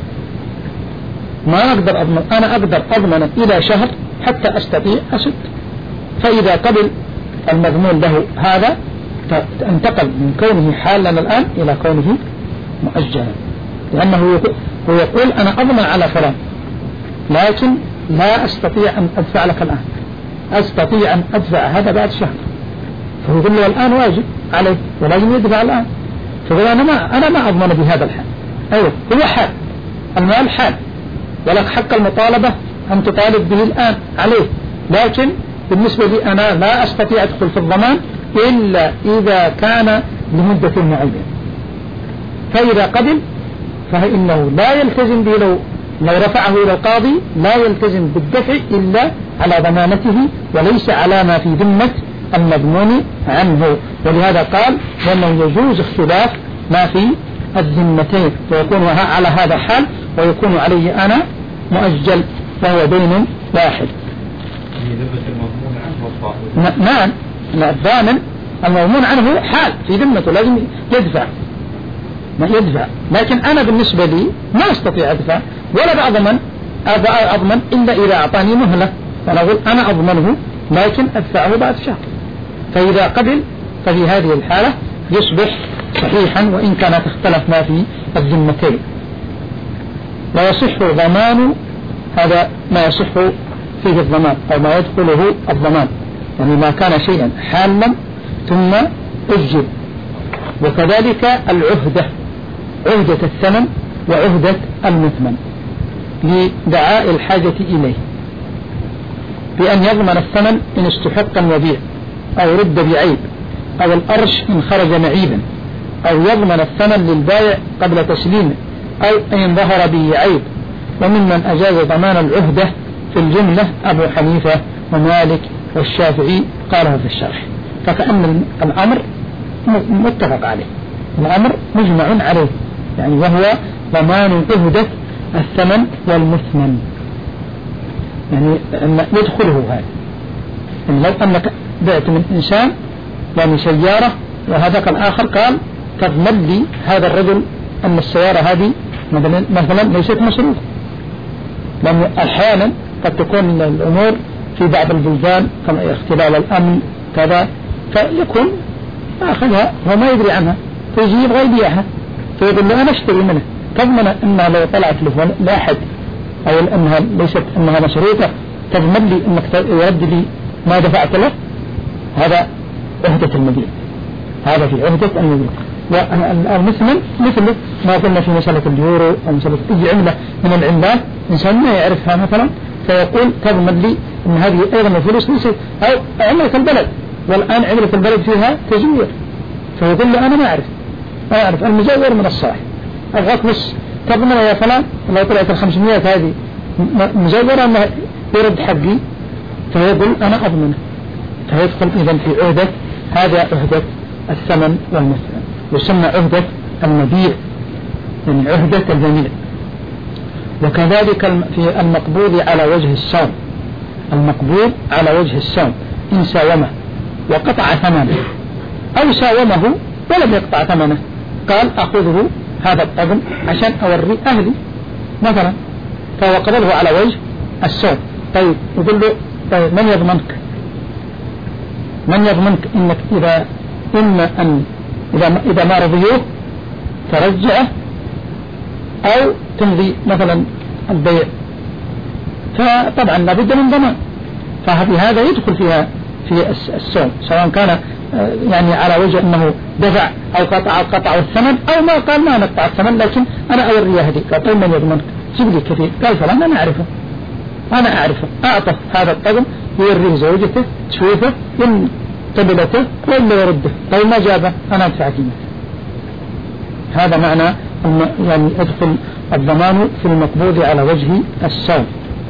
S1: ما أقدر أضمن، أنا أقدر أضمن إلى شهر حتى أستطيع أسد. فإذا قبل المضمون له هذا انتقل من كونه حالا الآن إلى كونه مؤجلا، لأنه هو يقول أنا أضمن على فلان لكن لا أستطيع أن أدفع لك الآن، أستطيع أن أدفع هذا بعد شهر. فهو يقول له الآن واجب عليه ولازم يدفع الآن، فقال أنا ما أنا ما أضمن بهذا الحال. أيوه هو حال، المال حال، ولك حق المطالبة أن تطالب به الآن عليه، لكن بالنسبة لي أنا لا أستطيع أدخل في الضمان إلا إذا كان لمدة معينة. فإذا قبل فإنه لا يلتزم به، لو لو رفعه إلى القاضي لا يلتزم بالدفع إلا على ضمانته وليس على ما في ذمة المضمون عنه. ولهذا قال لأنه يجوز اختلاف ما في الذمتين، ويكون على هذا حال ويكون عليه أنا مؤجل وهو دين واحد. نعم الضامن المضمون عنه حال في ذمته لازم يدفع ما يدفع، لكن أنا بالنسبة لي ما أستطيع أدفع ولا بأضمن أضمن إلا إذا أعطاني مهلة، فأنا أقول أنا أضمنه لكن أدفعه بعد شهر. فإذا قبل ففي هذه الحالة يصبح صحيحا وإن كانت اختلف ما في الذمتين. ويصح ضمان، هذا ما يصح فيه الضمان أو ما يدخله الضمان، يعني ما كان شيئا حالا ثم أجل. وكذلك العهدة، عهدة الثمن وعهدة المثمن لدعاء الحاجة إليه، بأن يضمن الثمن إن استحق الوبيع أو رد بعيب أو الأرش إن خرج معيبا، أو يضمن الثمن للبائع قبل تسليمه أو إن ظهر به عيب. وممن أجاز ضمان العهدة في الجملة أبو حنيفة ومالك والشافعي قاله في الشرح. فكأن الأمر متفق عليه، الأمر مجمع عليه، يعني وهو ضمان عهدة الثمن والمثمن، يعني يدخله هذا. يعني لو أنك بعت من إنسان يعني سيارة وهذاك الآخر قال تضمن لي هذا الرجل أن السيارة هذه مثلا ليست مصروفة، لأن أحيانا قد تكون الأمور في بعض البلدان كما اختلال الأمن كذا، فيكون أخذها هو ما يدري عنها فيجي يبغى يبيعها، فيقول له أنا أشتري منه، تضمن أنها لو طلعت لأحد أو أنها ليست أنها مصروفة تضمن لي أنك يرد لي ما دفعت له. هذا عهدة المبيع، هذا في عهدة المبيع. والمثمن مثل ما قلنا في مسألة اليورو أو مسألة أي عملة من العملات إنسان ما يعرفها مثلا فيقول تضمن لي أن هذه أيضا الفلوس ليست أو عملة البلد، والآن عملة البلد فيها تزوير، فيقول له أنا ما أعرف ما أعرف المزور من الصاحب، أبغاك بس تضمن يا فلان لو طلعت الخمسمية هذه مزورة أنها يرد حقي، فيقول أنا أضمنه، فيدخل إذن في عهدة، هذا عهدة الثمن والمثمن، يسمى عهدة المبيع، يعني عهدة الجميع. وكذلك في المقبوض على وجه السوم، المقبوض على وجه السوم إن ساومه وقطع ثمنه أو ساومه ولم يقطع ثمنه، قال أخذه هذا الطبن عشان أوري أهلي مثلا، فهو قبله على وجه السوم. طيب يقول له طيب من يضمنك من يضمنك إنك إذا إما أن إذا إذا ما رضيوه ترجعه أو تمضي مثلا البيع، فطبعا لابد من ضمان، فهذا يدخل فيها في السوم، سواء كان يعني على وجه أنه دفع أو قطع قطع الثمن، أو ما قال ما نقطع الثمن لكن أنا أوريه هذه. قال طيب من يضمنك؟ جيب لي كثير. قال فلان أنا أعرفه أنا أعرفه أعطى هذا الطقم يوريه زوجته تشوفه إن قبلته وإلا يرده. طيب ما جابه أنا أدفع قيمته. هذا معنى يعني يدخل الضمان في المقبوض على وجه السوم،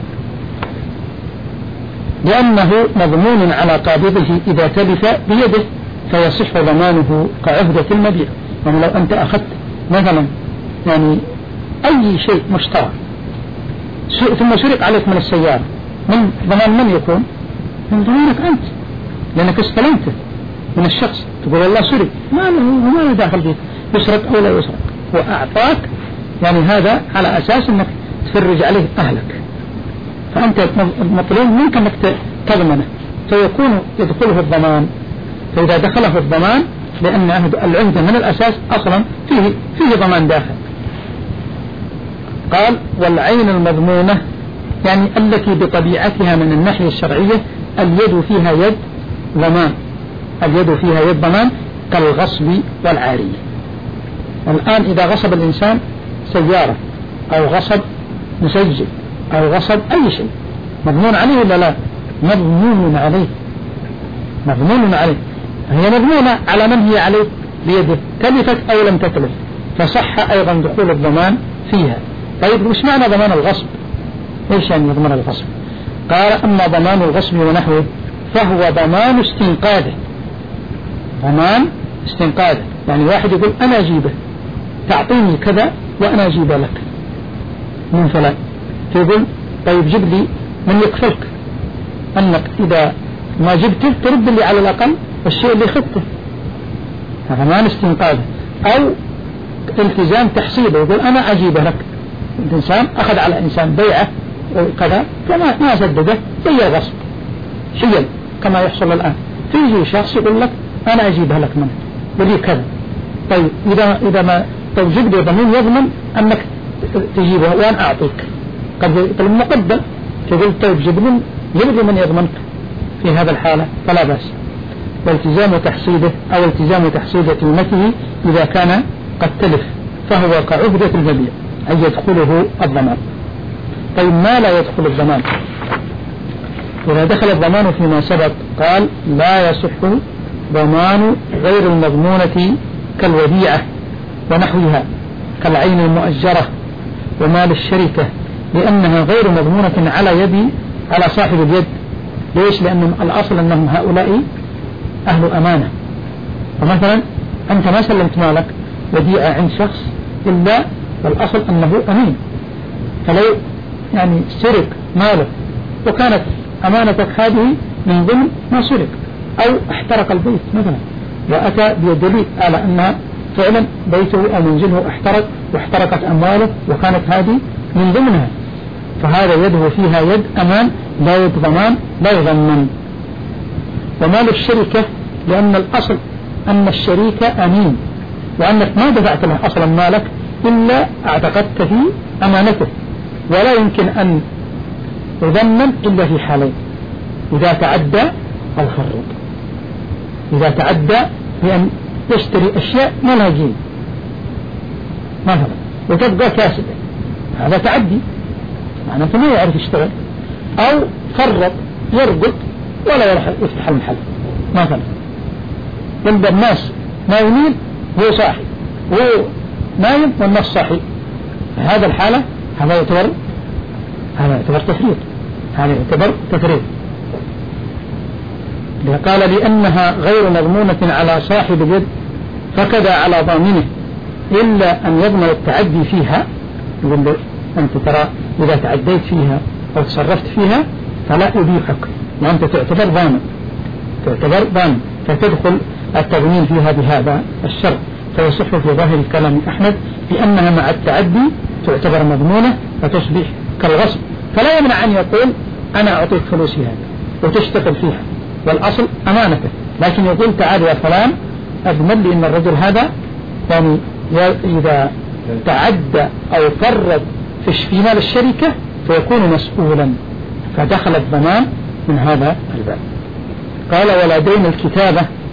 S1: لأنه مضمون على قابضه إذا تلف بيده فيصح ضمانه كعهدة المبيع. يعني لو أنت أخذت مثلا يعني أي شيء مشترى ثم سرق عليك من السيارة، من ضمان من يكون؟ من ضمانك أنت، لأنك استلمته من الشخص. تقول الله سرق، ما له ما له داخل فيك، يسرق أو لا يسرق، وأعطاك يعني هذا على أساس أنك تفرج عليه أهلك، فأنت مطلوب منك أنك تضمنه، فيكون يدخله الضمان. فإذا دخله الضمان لأن العهدة من الأساس أصلا فيه فيه ضمان داخل. قال والعين المضمونة يعني التي بطبيعتها من الناحية الشرعية اليد فيها يد ضمان، اليد فيها يد ضمان كالغصب والعارية. الآن إذا غصب الإنسان سيارة أو غصب مسجل أو غصب أي شيء مضمون عليه ولا لا؟ مضمون عليه، مضمون عليه. هي مضمونة على من هي عليه بيده، تلفت أو لم تتلف، فصح أيضا دخول الضمان فيها. طيب وش معنى ضمان الغصب؟ إيش يعني ضمان الغصب؟ قال أما ضمان الغصب ونحوه فهو ضمان استنقاذه، ضمان استنقاذه. يعني واحد يقول أنا أجيبه، تعطيني كذا وأنا أجيبه لك من فلان، تقول طيب جيب لي من يكفلك أنك إذا ما جبته ترد لي على الأقل الشيء اللي خدته. هذا ضمان استنقاذه. أو التزام تحصيله، يقول أنا أجيبه لك، الإنسان أخذ على إنسان بيعه وكذا فما ما سدده زي غصب حيل كما يحصل الآن. تيجي شخص يقول لك أنا أجيبها لك منه ولي كذا. طيب إذا إذا ما توجد لي ضمين يضمن أنك تجيبها وأنا أعطيك، قد المقدم تقول طيب جيب من يبدو من يضمنك في هذا الحالة فلا بأس. والتزام تحصيله أو التزام تحصيل قيمته إذا كان قد تلف فهو كعهدة المبيع أي يدخله الضمان. طيب ما لا يدخل الضمان؟ إذا دخل الضمان فيما سبق قال لا يصح ضمان غير المضمونة كالوديعة ونحوها كالعين المؤجرة ومال الشركة، لأنها غير مضمونة على يد على صاحب اليد. ليش؟ لأن الأصل أنهم هؤلاء أهل أمانة. فمثلا أنت ما سلمت مالك وديعة عند شخص إلا والأصل أنه أمين، فلو يعني سرق مالك وكانت أمانتك هذه من ضمن ما سرق، أو احترق البيت مثلا وأتى بدليل على أن فعلا بيته أو منزله احترق واحترقت أمواله وكانت هذه من ضمنها، فهذا يده فيها يد أمان لا يد ضمان لا يضمن. ومال الشركة لأن الأصل أن الشريك أمين، وأنك ما دفعت له أصلا مالك إلا اعتقدت في أمانته، ولا يمكن أن يضمن إلا في حالين: إذا تعدى أو فرط. إذا تعدى بأن يشتري أشياء ما لها قيمة مثلا وتبقى كاسبة، هذا تعدي معناته ما يعرف يشتغل. أو فرط يرقد ولا يروح يفتح المحل مثلا، يبقى الناس نايمين هو صاحي، هو نايم والناس صاحي، هذا الحالة هذا يعتبر هذا يعتبر تفريط، هذا يعتبر تفريط. قال لأنها غير مضمونة على صاحب اليد فكذا على ضامنه إلا أن يضمن التعدي فيها. يقول له أنت ترى إذا تعديت فيها أو تصرفت فيها فلا أبيحك، وأنت تعتبر ضامن تعتبر ضامن فتدخل التضمين فيها بهذا الشرط. فيصح في ظاهر كلام أحمد بأنها مع التعدي تعتبر مضمونة فتصبح كالغصب، فلا يمنع أن يقول أنا أعطيك فلوسي هذا وتشتغل فيها والأصل أمانته، لكن يقول تعال يا فلان أضمن لي أن الرجل هذا يعني إذا تعدى أو فرط في مال الشركة فيكون مسؤولا، فدخل الضمان من هذا الباب. قال ولا دين الكتابة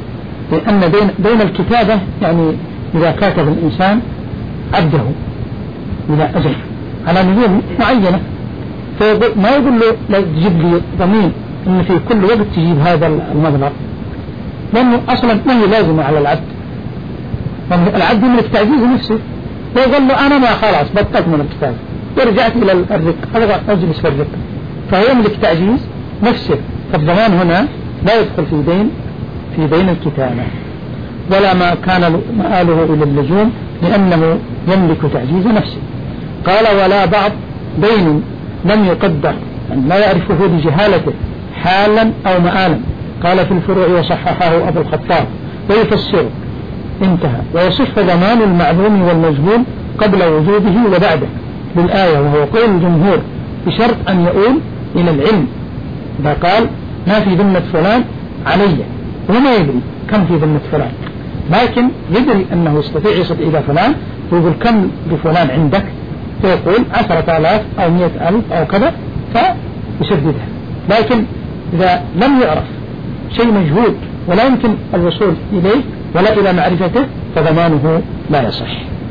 S1: لأن بين, بين الكتابة يعني إذا كاتب الإنسان عبده إلى أجل على نجوم معينة، فما يقول له لا تجيب لي ضمين إن في كل وقت تجيب هذا المبلغ، لأنه أصلا ما هي لازمة على العبد. العبد يملك تعجيز نفسه، فيقول له أنا ما خلاص بطلت من الكتابة ورجعت إلى الرق، أبغى أجلس في الرق، فهو يملك تعجيز نفسه. فالضمان هنا لا يدخل في دين في دين الكتابة، ولا ما كان مآله إلى اللزوم لأنه يملك تعجيز نفسه. قال ولا بعض دين لم يقدر، يعني لا يعرفه لجهالته حالا أو مآلا. قال في الفروع وصححه أبو الخطاب ويفسره انتهى. ويصح ضمان المعلوم والمجهول قبل وجوده وبعده بالآية، وهو قول الجمهور بشرط أن يؤول إلى العلم. إذا قال ما في ذمة فلان علي، وما يدري كم في ذمة فلان، لكن يدري أنه يستطيع يصل إلى فلان، ويقول كم لفلان عندك، فيقول عشرة آلاف أو مئة ألف أو كذا فيسددها. لكن إذا لم يعرف شيء مجهول ولا يمكن الوصول إليه ولا إلى معرفته فضمانه لا يصح.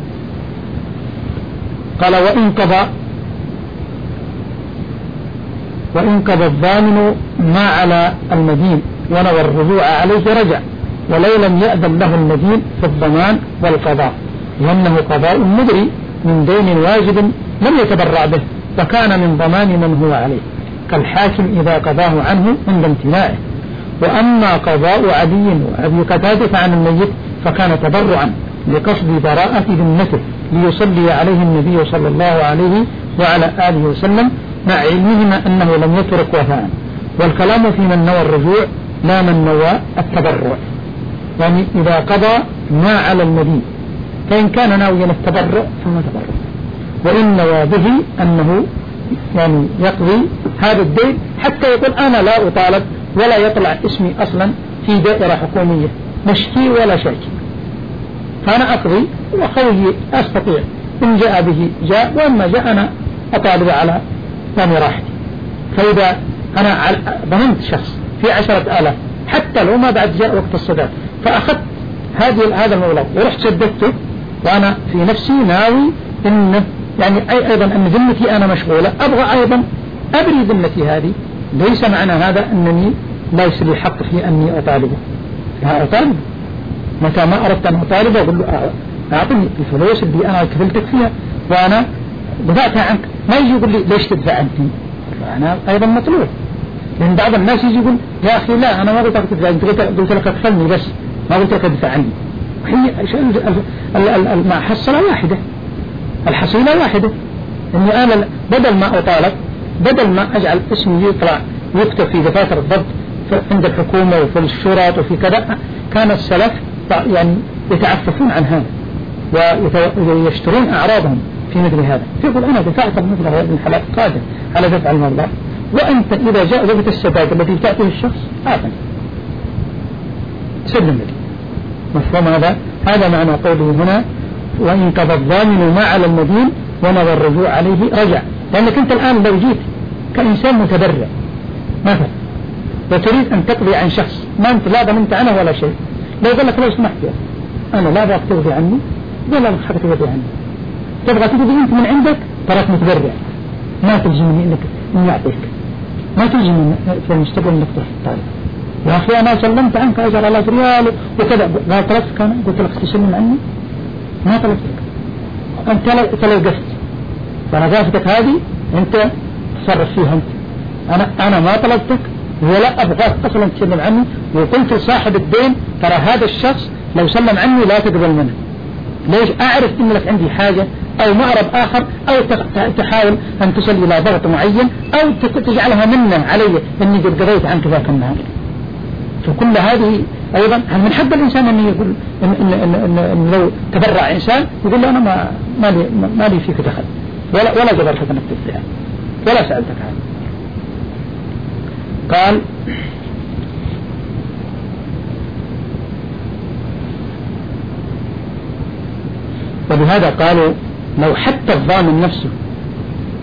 S1: قال وإن قضى وإن قضى الضامن ما على المدين ونوى الرجوع عليه رجع، ولو لم يأذن له المدين في الضمان والقضاء، لأنه قضاء مدري من دين واجب لم يتبرع به، وكان من ضمان من هو عليه، كالحاكم إذا قضاه عنه عند امتناعه. وأما قضاء عدي وأبي قتادة عن الميت فكان تبرعا لقصد براءة ذمته ليصلي عليه النبي صلى الله عليه وعلى آله وسلم، مع علمهما أنه لم يترك وفاء. والكلام في من نوى الرجوع لا من نوى التبرع، يعني إذا قضى ما على المدين، فإن كان ناويا التبرع فهو تبرع، وإن نوى به أنه يعني يقضي هذا الدين حتى يقول أنا لا أطالب ولا يطلع اسمي أصلا في دائرة حكومية مشكي ولا شاكي، فأنا أقضي وخوي أستطيع، إن جاء به جاء، وإما جاء أنا أطالب على دم راحتي. فإذا أنا ضمنت شخص في عشرة آلاف حتى لو ما بعد جاء وقت السداد، فأخذت هذه هذا المبلغ ورحت سددته، وأنا في نفسي ناوي إن يعني أي أيضا أن ذمتي أنا مشغولة، أبغى أيضا أبري ذمتي هذه، ليس معنى هذا أنني ليس لي حق في أني أطالبه، لا أطالبه. متى ما أردت أن أطالبه أقول له أعطني الفلوس اللي أنا كفلتك فيها وأنا دفعتها عنك، ما يجي يقول لي ليش تدفع عني، أنا أيضا مطلوب. لأن بعض الناس يجي يقول يا أخي لا أنا ما قلت لك تدفع، أنت قلت لك أكفلني بس، ما قلت لك ادفع عني. وهي المحصلة واحدة، الحصيلة واحدة، إني أنا بدل ما أطالب، بدل ما أجعل اسمي يطلع يكتب في دفاتر الضبط عند الحكومة وفي الشرط وفي كذا، كان السلف يعني يتعففون عن هذا ويشترون أعراضهم في مثل هذا، فيقول أنا دفعت المبلغ ابن الحلال قادر على دفع المبلغ، وأنت إذا جاء وقت السداد الذي تأتيه الشخص أعطني سلم لي. مفهوم هذا؟ هذا معنى قوله هنا وإن قضى الضامن ما على المدين ونوى الرجوع عليه رجع. لأنك أنت الآن لو جيت كإنسان متبرع مثلا وتريد أن تقضي عن شخص ما أنت لا ضمنت عنه ولا شيء، لو قال لك لو سمحت أنا لا أبغى تقضي عني ولا أبغى حاجة تقضي عني، تبغى تقضي أنت من عندك تراك متبرع، ما تلزمني إنك إني أعطيك، ما تلزمني في المستقبل إنك تروح تطالب يا أخي أنا سلمت عنك أجر الله ريال وكذا، لا طلبتك أنا قلت لك تسلم عني، ما طلبتك أنت تلقفت، فنجافتك هذه أنت تصرف فيها أنت، أنا أنا ما طلبتك ولا أبغاك أصلا تسلم عني، وقلت لصاحب الدين ترى هذا الشخص لو سلم عني لا تقبل منه، ليش؟ أعرف إن لك عندي حاجة أو معرض آخر، أو تحاول أن تصل إلى ضغط معين، أو تجعلها منه علي إني قد قضيت عنك ذاك النهار. فكل هذه أيضا هل من حق الإنسان أن يقول إن, إن, إن, إن, إن لو تبرع إنسان يقول له أنا ما, ما, لي, ما لي فيك دخل ولا, ولا جبرتك أنك تدفع ولا سألتك عنه. قال ولهذا قالوا لو حتى الضامن نفسه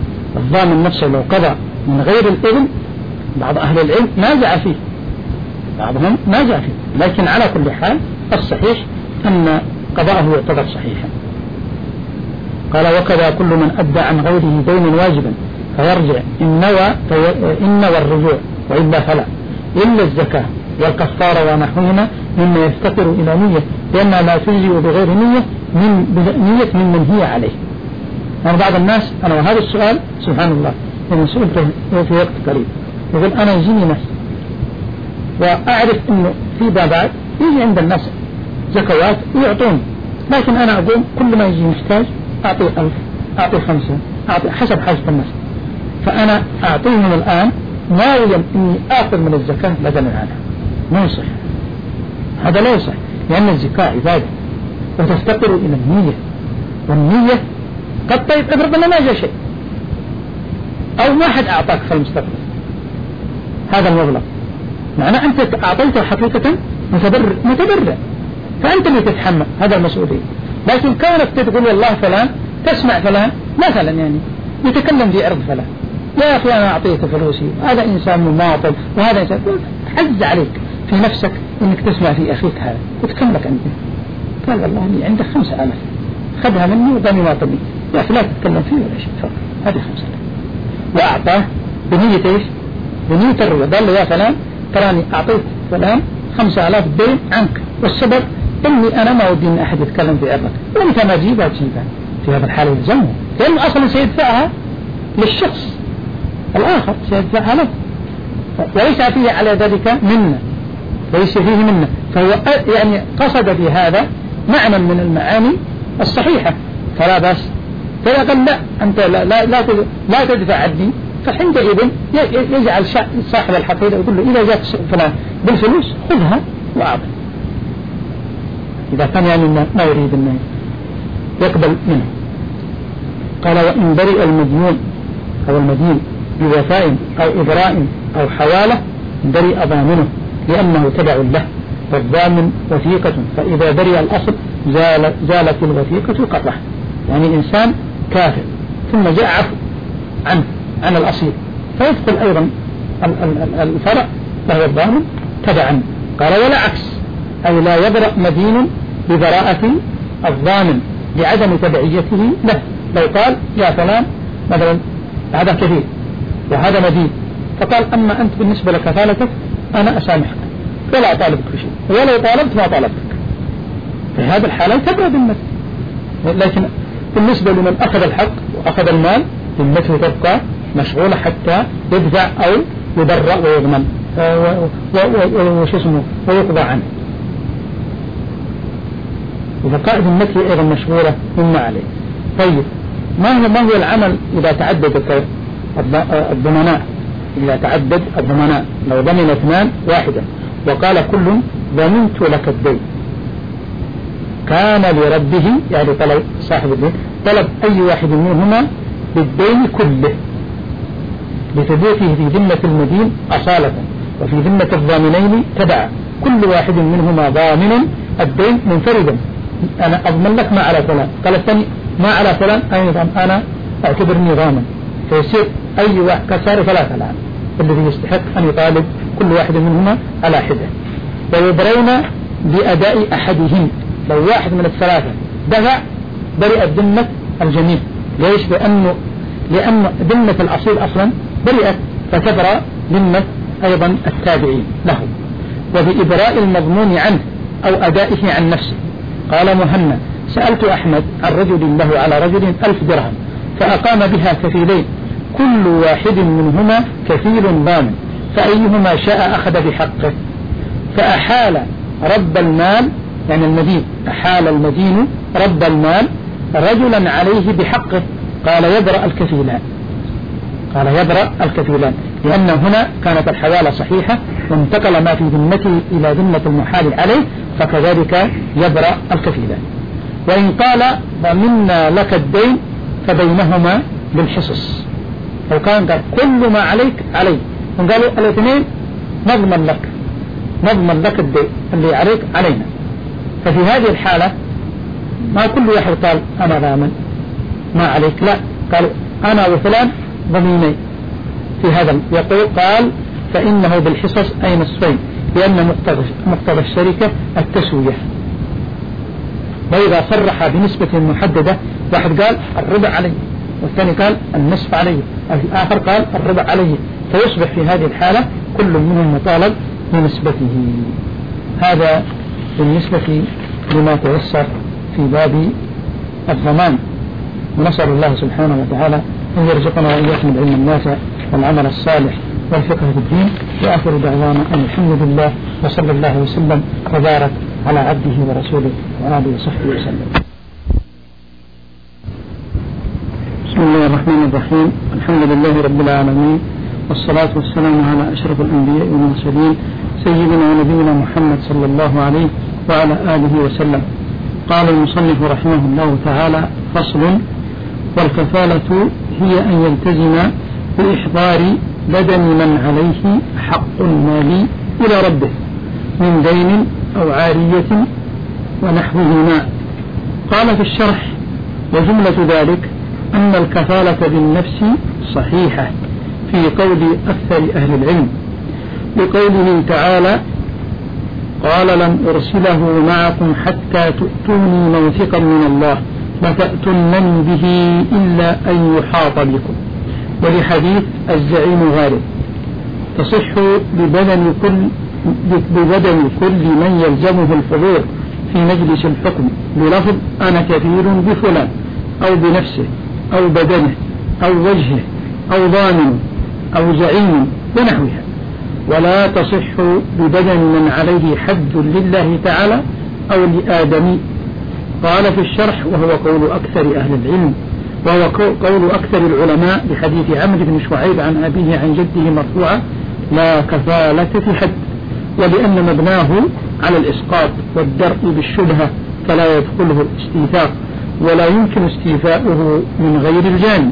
S1: الضامن نفسه لو قضى من غير الإذن، بعض أهل العلم نازع فيه بعضهم ما جاء فيه، لكن على كل حال الصحيح أن قضاءه يعتبر صحيحا. قال وكذا كل من أدى عن غيره دين واجبا فيرجع إن نوى إن نوى الرجوع وإلا فلا، إلا الزكاة والكفارة ونحوهما مما يفتقر إلى نية، لأنها لا تجزئ بغير نية من نية ممن هي عليه. يعني بعض الناس، أنا وهذا السؤال سبحان الله لما سئلته في وقت قريب، يقول أنا يجيني ناس وأعرف إنه في بعد يجي عند الناس زكوات ويعطون، لكن أنا أقوم كل ما يجي محتاج أعطيه ألف، أعطيه خمسة، أعطيه حسب حاجة الناس، فأنا أعطيهم الآن ناويا إني آخذ من الزكاة بدلا عنها. ما يصح، هذا لا يصح، لأن الزكاة عبادة وتفتقر إلى النية، والنية قد طيب ربنا ما جاء شيء أو ما حد أعطاك في المستقبل هذا المبلغ، معنى أنت أعطيته حقيقة متبرع متبرع، فأنت اللي تتحمل هذا المسؤولية. لكن كونك تقول والله فلان، تسمع فلان مثلا يعني يتكلم في عرض فلان، يا أخي أنا أعطيته فلوسي، هذا إنسان مماطل وهذا إنسان، عز عليك في نفسك إنك تسمع في أخيك هذا وتكم لك أنت، قال والله أني عندك خمسة آلاف خذها مني وضمي ماطلني، يا أخي لا تتكلم فيه ولا شيء، فقط هذه خمسة آلاف، وأعطاه بنية إيش؟ بنية الرضا. قال له يا فلان تراني أعطيت فلان خمسة آلاف دين عنك، والسبب إني أنا ما ودي إن أحد يتكلم في عرضك، وأنت ما تجيبها تجيبها، في هذا الحال يلزمه، لأنه أصلا سيدفعها للشخص الآخر، سيدفعها له، وليس فيه على ذلك منه، ليس فيه منه، فهو يعني قصد في هذا معنى من المعاني الصحيحة، فلا بأس. فإذا قال لا أنت لا لا لا, لا تدفع عني، فحينئذ يجعل صاحب الحقيقة يقول له إذا جاءت فلان بالفلوس خذها وأعطي، إذا كان يعني ما يريد أن يقبل منه. قال وإن برئ المديون أو المدين بوفاء أو إبراء أو حوالة برئ ضامنه لأنه تبع له، والضامن وثيقة، فإذا برئ الأصل زال زالت الوثيقة قطعا. يعني إنسان كافر ثم جاء عفو عنه عن الأصيل، فيدخل أيضا الفرع وهو الضامن تبعا. قال ولا عكس، أي لا يبرأ مدين ببراءة الضامن لعدم تبعيته له. لو قال يا فلان مثلا هذا كثير وهذا مدين، فقال أما أنت بالنسبة لكفالتك أنا أسامحك ولا أطالبك بشيء، ولو طالبت ما طالبتك، في هذا الحالة تبرأ ذمته. لكن بالنسبة لمن أخذ الحق وأخذ المال ذمته تبقى مشغولة حتى يدفع أو يبرأ ويضمن وش اسمه ويقضى عنه، وبقاء ذمته أيضا مشغولة مما عليه. طيب ما هو ما هو العمل إذا تعدد الضمناء؟ إذا تعدد الضمناء، لو ضمن اثنان واحدا وقال كل ضمنت لك الدين، كان لربه يعني طلب صاحب الدين طلب أي واحد منهما بالدين كله لثبوته في ذمة المدين أصالة وفي ذمة الضامنين تبعا، كل واحد منهما ضامن الدين منفردا، أنا أضمن لك ما على فلان، قال الثاني ما على فلان أيضا أنا أعتبرني ضامن، فيصير أي واحد كسار ثلاثة الآن الذي يستحق أن يطالب كل واحد منهما على حدة. ويبرون بأداء أحدهم، لو واحد من الثلاثة دفع برئت ذمة الجميع. ليش؟ لأنه لأن ذمة الأصيل أصلا برئت، فتبرأ ذمة أيضا التابعين له. وبإبراء المضمون عنه أو أدائه عن نفسه. قال مهنا سألت أحمد عن رجل له على رجل ألف درهم فأقام بها كفيلين، كل واحد منهما كفيل ضامن، فأيهما شاء أخذ بحقه، فأحال رب المال يعني المدين، أحال المدين رب المال رجلا عليه بحقه، قال يبرأ الكفيلان، قال يبرأ الكفيلان، لأن هنا كانت الحوالة صحيحة وانتقل ما في ذمته إلى ذمة المحال عليه، فكذلك يبرأ الكفيلان. وإن قال ضمنا لك الدين فبينهما بالحصص، لو كان قال كل ما عليك علي، وقالوا الاثنين نضمن لك نضمن لك الدين اللي عليك علينا، ففي هذه الحالة ما كل واحد قال أنا ضامن ما عليك، لا، قالوا أنا وفلان ضميني في هذا، يقول قال فإنه بالحصص أي نصفين، لأن مقتضى الشركة التسوية. وإذا صرح بنسبة محددة، واحد قال الربع علي والثاني قال النصف علي، الآخر قال الربع علي، فيصبح في هذه الحالة كل منهم مطالب بنسبته. هذا بالنسبة لما تيسر في باب الضمان. ونسأل الله سبحانه وتعالى أن يرزقنا وإياكم العلم النافع والعمل الصالح والفقه في الدين. وآخر دعوانا أن الحمد لله وصلى الله وسلم وبارك على عبده ورسوله وآله وصحبه وسلم. بسم الله الرحمن الرحيم. الحمد لله رب العالمين، والصلاة والسلام على أشرف الأنبياء والمرسلين سيدنا ونبينا محمد صلى الله عليه وعلى آله وسلم. قال المصنف رحمه الله تعالى: فصل: والكفالة هي أن يلتزم بإحضار بدن من عليه حق مالي إلى ربه من دين أو عارية ونحوهما. قال في الشرح: وجملة ذلك أن الكفالة بالنفس صحيحة في قول أكثر أهل العلم، لقوله تعالى: قال: لن أرسله معكم حتى تؤتوني موثقا من الله لتأتونني به إلا أن يحاط بكم. ولحديث الزعيم غالب: تصح ببدن كل ببدن كل من يلزمه الحضور في مجلس الحكم بلفظ أنا كفيل بفلان، أو بنفسه أو بدنه أو وجهه أو ضامن أو زعيم ونحوها، ولا تصح ببدن من عليه حد لله تعالى أو لآدمي. قال في الشرح: وهو قول أكثر أهل العلم، وهو قول أكثر العلماء بحديث عمرو بن شعيب عن أبيه عن جده مرفوعا: لا كفالة في حد، ولأن مبناه على الإسقاط والدرء بالشبهة فلا يدخله الاستيثاق، ولا يمكن استيفاؤه من غير الجاني.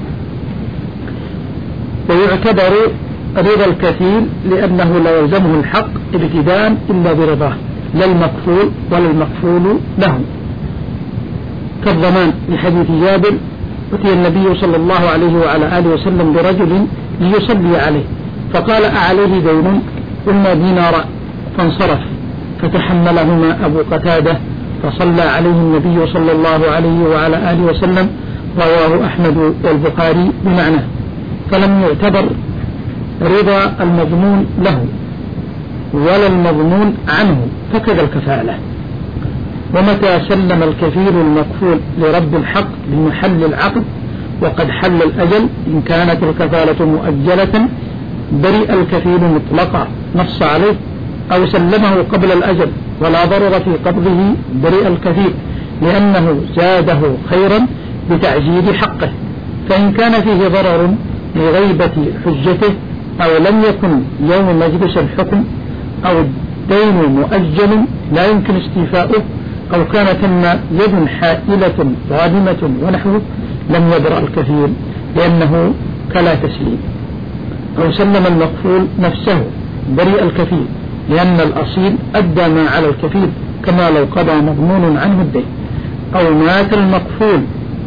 S1: ويعتبر رضا الكفيل لأنه لا يلزمه الحق ابتداء إلا برضاه، لا المكفول ولا المكفول له، كالضمان لحديث جابر: أتي النبي صلى الله عليه وعلى آله وسلم برجل ليصلي عليه فقال: أعليه دين؟ قلنا: دينارا. فانصرف فتحملهما أبو قتادة فصلى عليه النبي صلى الله عليه وعلى آله وسلم. رواه أحمد والبخاري بمعنى. فلم يعتبر رضا المضمون له ولا المضمون عنه، فكذا الكفالة. ومتى سلم الكفيل المكفول لرب الحق بمحل العقد وقد حل الأجل، إن كانت الكفالة مؤجلة برئ الكفيل مطلقا نص عليه، أو سلمه قبل الأجل ولا ضرر في قبضه برئ الكفيل، لأنه زاده خيرا بتعجيل حقه. فإن كان فيه ضرر لغيبة حجته، أو لم يكن يوم مجلس الحكم، أو الدين مؤجل لا يمكن استيفاؤه، أو كان ثم يد حائلة ظالمة ونحوه، لم يبرأ الكفيل لأنه كلا تسليم. أو سلم المكفول نفسه بريء الكفيل، لأن الأصيل أدى ما على الكفيل كما لو قضى مضمون عنه الدين. أو مات المكفول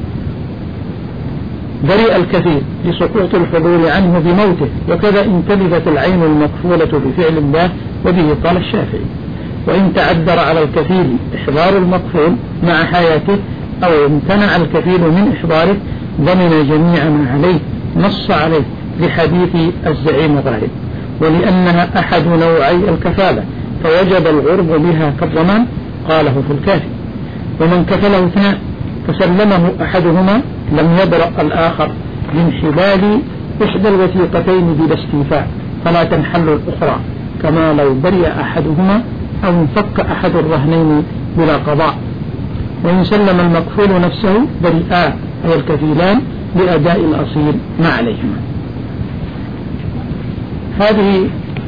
S1: بريء الكفيل لسقوط الحضور عنه بموته، وكذا إن تلفت العين المكفولة بفعل الله، وبه قال الشافعي. وإن تعذر على الكفيل إحضار المكفول مع حياته، أو امتنع الكفيل من إحضاره، ضمن جميع ما عليه نص عليه لحديث الزعيم غالب. ولأنها أحد نوعي الكفالة فوجب العرض بها كالضمان، قاله في الكافي. ومن كفله اثنان فسلمه أحدهما لم يبرأ الآخر من حبال إحدى الوثيقتين بلا استيفاء، فلا تنحل الأخرى، كما لو برئ أحدهما أو انفك أحد الرهنين بلا قضاء. وإن سلم المكفول نفسه برئا أي الكفيلان لأداء الأصيل ما عليهما. هذه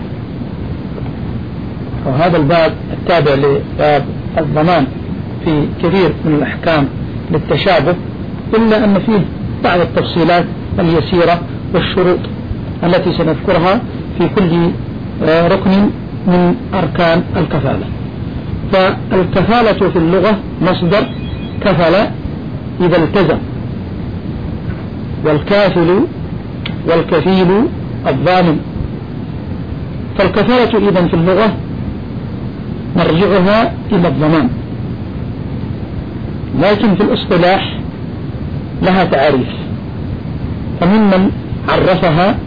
S1: وهذا الباب التابع لباب الضمان في كثير من الأحكام للتشابه، إلا أن فيه بعض التفصيلات اليسيرة والشروط التي سنذكرها في كل ركن من أركان الكفالة. فالكفالة في اللغة مصدر كفل إذا التزم، والكافل والكفيل الضامن. فالكفالة إذن في اللغة مرجعها إلى الضمان، لكن في الاصطلاح لها تعريف. فممن عرفها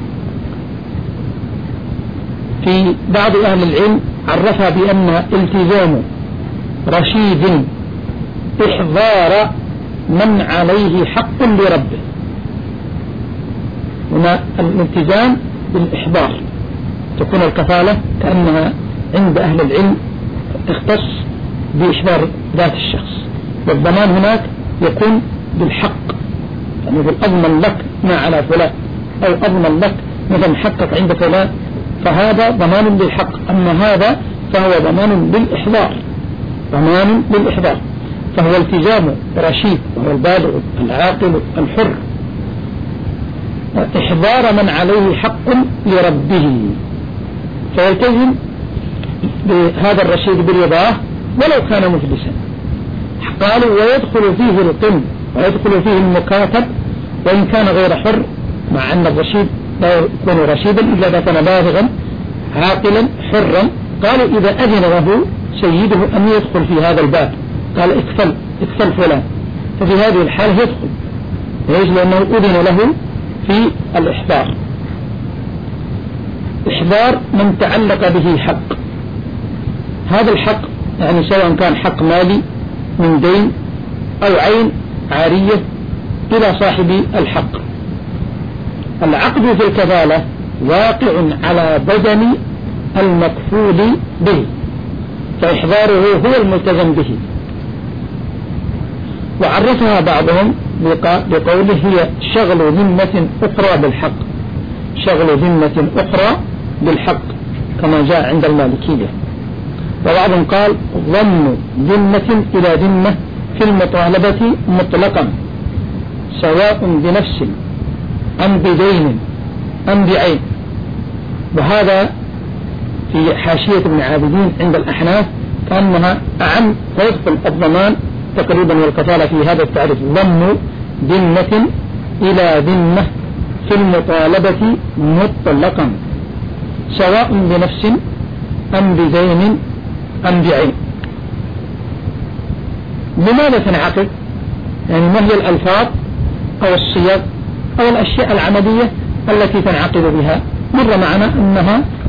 S1: في بعض أهل العلم عرفها بأن التزام رشيد إحضار من عليه حق لربه. هنا الالتزام بالإحضار، تكون الكفالة كأنها عند أهل العلم تختص بإحضار ذات الشخص، والضمان هناك يكون بالحق، يعني يقول أضمن لك ما على فلان، أو أضمن لك مثلا حقك عند فلان، فهذا ضمان بالحق. أما هذا فهو ضمان بالإحضار، ضمان بالإحضار، فهو التزام رشيد وهو البالغ العاقل الحر إحضار من عليه حق لربه، فيلتزم بهذا الرشيد برضاه ولو كان مفلسا. قالوا ويدخل فيه القن ويدخل فيه المكاتب وإن كان غير حر، مع أن الرشيد لا يكون رشيدا إلا إذا كان بالغا عاقلا حرا. قالوا إذا أذن له سيده أن يدخل في هذا الباب، قال اكفل اكفل فلان، ففي هذه الحالة يدخل ليش؟ لأنه أذن له في الإحضار. إحضار من تعلق به حق، هذا الحق يعني سواء كان حق مالي من دين أو عين عارية إلى صاحب الحق. العقد في الكفالة واقع على بدن المكفول به، فإحضاره هو الملتزم به. وعرفها بعضهم بقوله هي شغل ذمة أخرى بالحق، شغل ذمة أخرى بالحق كما جاء عند المالكية. وبعضهم قال ضم ذمة إلى ذمة في المطالبة مطلقا سواء بنفس أم بدين أم بعين. وهذا في حاشية ابن عابدين عند الأحناف كأنها أعم، فيدخل الضمان تقريبا والكفالة في هذا التعريف، ضم ذمة إلى ذمة في المطالبة مطلقا سواء بنفس أم بدين أم بعين. لماذا تنعقد؟ يعني ما هي الألفاظ أو الصيغ أو الأشياء العملية التي تنعقد بها؟ مر معنا أنها